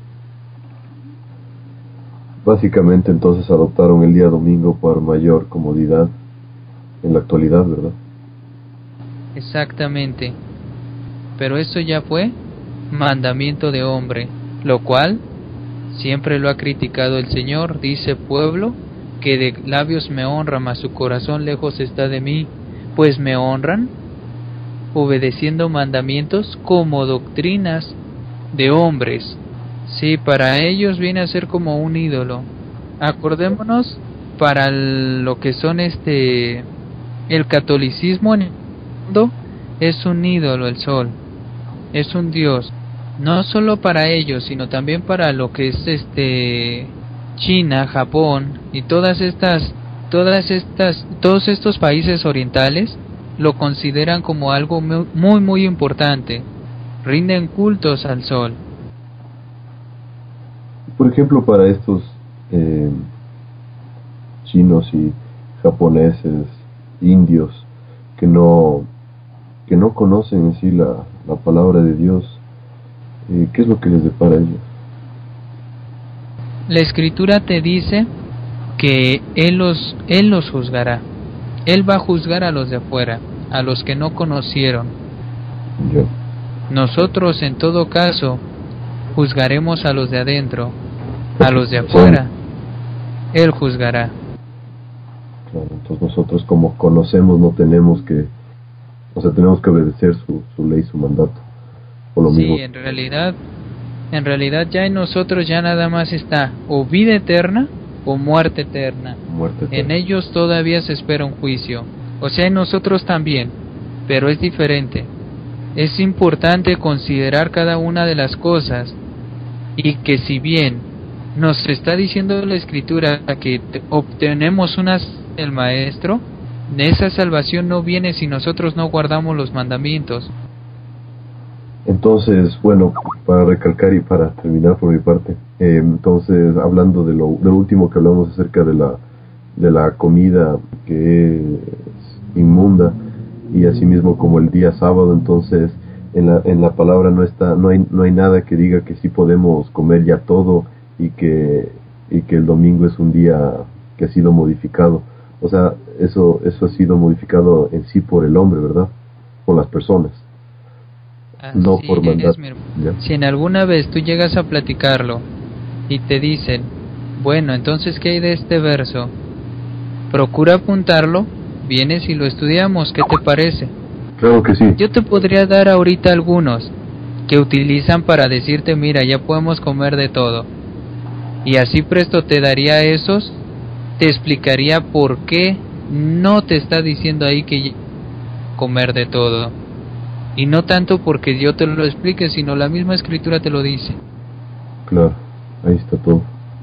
Básicamente entonces adoptaron el día domingo por mayor comodidad en la actualidad, ¿verdad? Exactamente. Pero eso ya fue mandamiento de hombre, lo cual siempre lo ha criticado el Señor. Dice: pueblo que de labios me honra, mas su corazón lejos está de mí. Pues me honran obedeciendo mandamientos como doctrinas de hombres. Sí, para ellos viene a ser como un ídolo. Acordémonos, para lo que son este el catolicismo en el mundo, es un ídolo el sol, es un dios, no solo para ellos, sino también para lo que es este China, Japón y todas estas todas estas todos estos países orientales. lo consideran como algo muy muy importante, rinden cultos al sol. Por ejemplo, para estos eh, chinos y japoneses, indios, que no que no conocen en sí la, la palabra de Dios, eh, ¿qué es lo que les depara a ellos? La escritura te dice que él los, él los juzgará. Él va a juzgar a los de afuera, a los que no conocieron. Ya. Nosotros, en todo caso, juzgaremos a los de adentro, a los de afuera. Él juzgará. Claro, entonces nosotros, como conocemos, no tenemos que, o sea, tenemos que obedecer su, su ley, su mandato. Por lo sí, mismo. en realidad, en realidad ya en nosotros ya nada más está o vida eterna o muerte eterna. Muerte eterna. En ellos todavía se espera un juicio. O sea, en nosotros también, pero es diferente. Es importante considerar cada una de las cosas, y que si bien nos está diciendo la escritura que obtenemos una del maestro, esa salvación no viene si nosotros no guardamos los mandamientos. Entonces, bueno, para recalcar y para terminar por mi parte, eh, entonces, hablando de lo, de lo último que hablamos acerca de la de la comida que es inmunda, y asimismo como el día sábado, entonces en la en la palabra no está no hay no hay nada que diga que sí podemos comer ya todo, y que y que el domingo es un día que ha sido modificado. O sea, eso eso ha sido modificado en sí por el hombre, ¿verdad? Por las personas. Así No por mandato. es, mi hermano. Si en alguna vez tú llegas a platicarlo y te dicen, bueno, entonces ¿qué hay de este verso? Procura apuntarlo, vienes y lo estudiamos, ¿qué te parece? Claro que sí. Yo te podría dar ahorita algunos que utilizan para decirte, mira, ya podemos comer de todo. Y así presto te daría esos, te explicaría por qué no te está diciendo ahí que comer de todo. Y no tanto porque yo te lo explique, sino la misma escritura te lo dice. Claro, ahí está todo.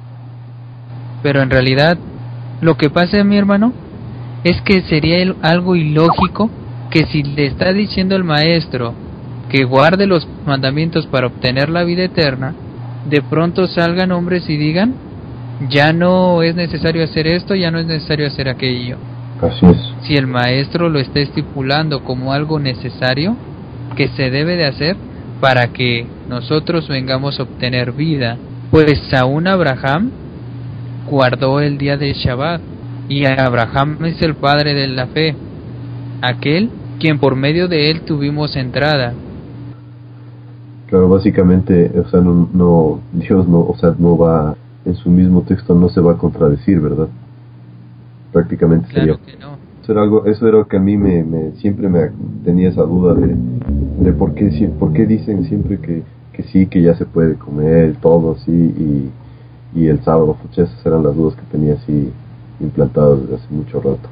Pero en realidad, lo que pasa, mi hermano, es que sería algo ilógico que si le está diciendo el maestro que guarde los mandamientos para obtener la vida eterna, de pronto salgan hombres y digan, ya no es necesario hacer esto, ya no es necesario hacer aquello. Así es. Si el maestro lo está estipulando como algo necesario que se debe de hacer para que nosotros vengamos a obtener vida, pues aún Abraham guardó el día de Shabbat, y Abraham es el padre de la fe, aquel quien por medio de él tuvimos entrada. Claro, básicamente, o sea, no, no, Dios no, o sea, no va, en su mismo texto no se va a contradecir, ¿verdad? Prácticamente claro sería. Que no. Eso era algo, eso era lo que a mí me, me siempre me tenía esa duda de, de por qué, por qué dicen siempre que, que sí, que ya se puede comer todo así, y, y el sábado, pues esas eran las dudas que tenía así implantadas desde hace mucho rato.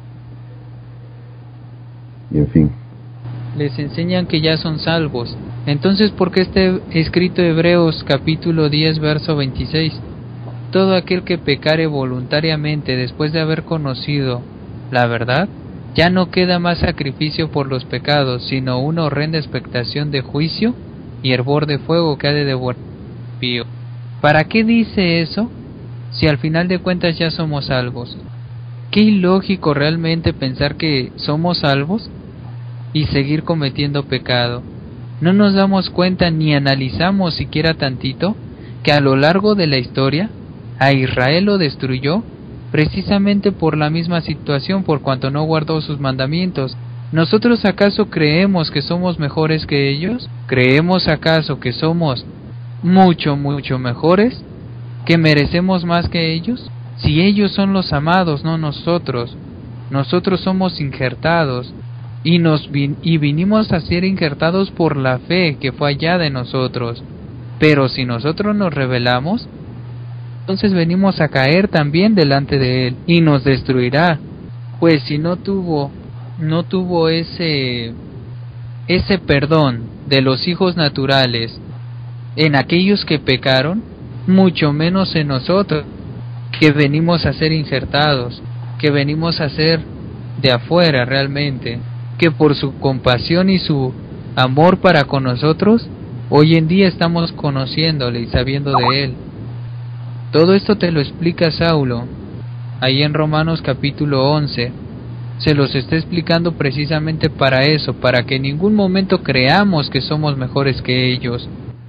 Y en fin. Les enseñan que ya son salvos. Entonces, ¿por qué está escrito Hebreos capítulo diez, verso veintiséis? Todo aquel que pecare voluntariamente después de haber conocido la verdad, ya no queda más sacrificio por los pecados, sino una horrenda expectación de juicio y hervor de fuego que ha de devorar al impío. ¿Para qué dice eso si al final de cuentas ya somos salvos? Qué ilógico realmente pensar que somos salvos y seguir cometiendo pecado. No nos damos cuenta ni analizamos siquiera tantito que a lo largo de la historia a Israel lo destruyó precisamente por la misma situación, por cuanto no guardó sus mandamientos. ¿Nosotros acaso creemos que somos mejores que ellos? ¿Creemos acaso que somos mucho, mucho mejores? ¿Que merecemos más que ellos? Si ellos son los amados, no nosotros. Nosotros somos injertados, y nos vin- y vinimos a ser injertados por la fe que fue hallada en nosotros. Pero si nosotros nos rebelamos, entonces venimos a caer también delante de él y nos destruirá. Pues si no tuvo no tuvo ese ese perdón de los hijos naturales en aquellos que pecaron, mucho menos en nosotros, que venimos a ser injertados, que venimos a ser de afuera realmente. que por su compasión y su amor para con nosotros, hoy en día estamos conociéndole y sabiendo de él. Todo esto te lo explica Saulo, ahí en Romanos capítulo once. Se los está explicando precisamente para eso, para que en ningún momento creamos que somos mejores que ellos.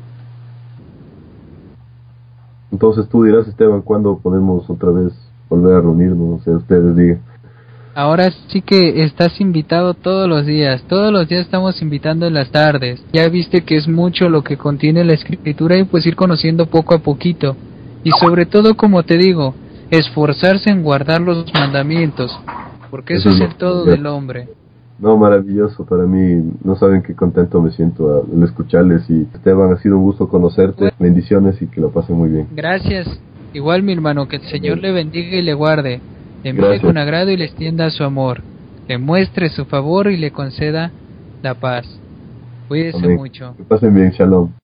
Entonces tú dirás, Esteban, ¿cuándo podemos otra vez volver a reunirnos? No sé, ustedes digan. Ahora sí que estás invitado todos los días, todos los días estamos invitando en las tardes. Ya viste que es mucho lo que contiene la escritura y pues ir conociendo poco a poquito. Y sobre todo, como te digo, esforzarse en guardar los mandamientos, porque eso, eso es el todo del hombre. No, maravilloso para mí. No saben qué contento me siento al escucharles. Y Esteban, ha sido un gusto conocerte. Bueno, bendiciones y que lo pasen muy bien. Gracias. Igual, mi hermano, que el Señor le bendiga y le guarde, le mire con agrado y le extienda su amor, le muestre su favor y le conceda la paz. Cuídese Amén. mucho. Que pasen bien, shalom.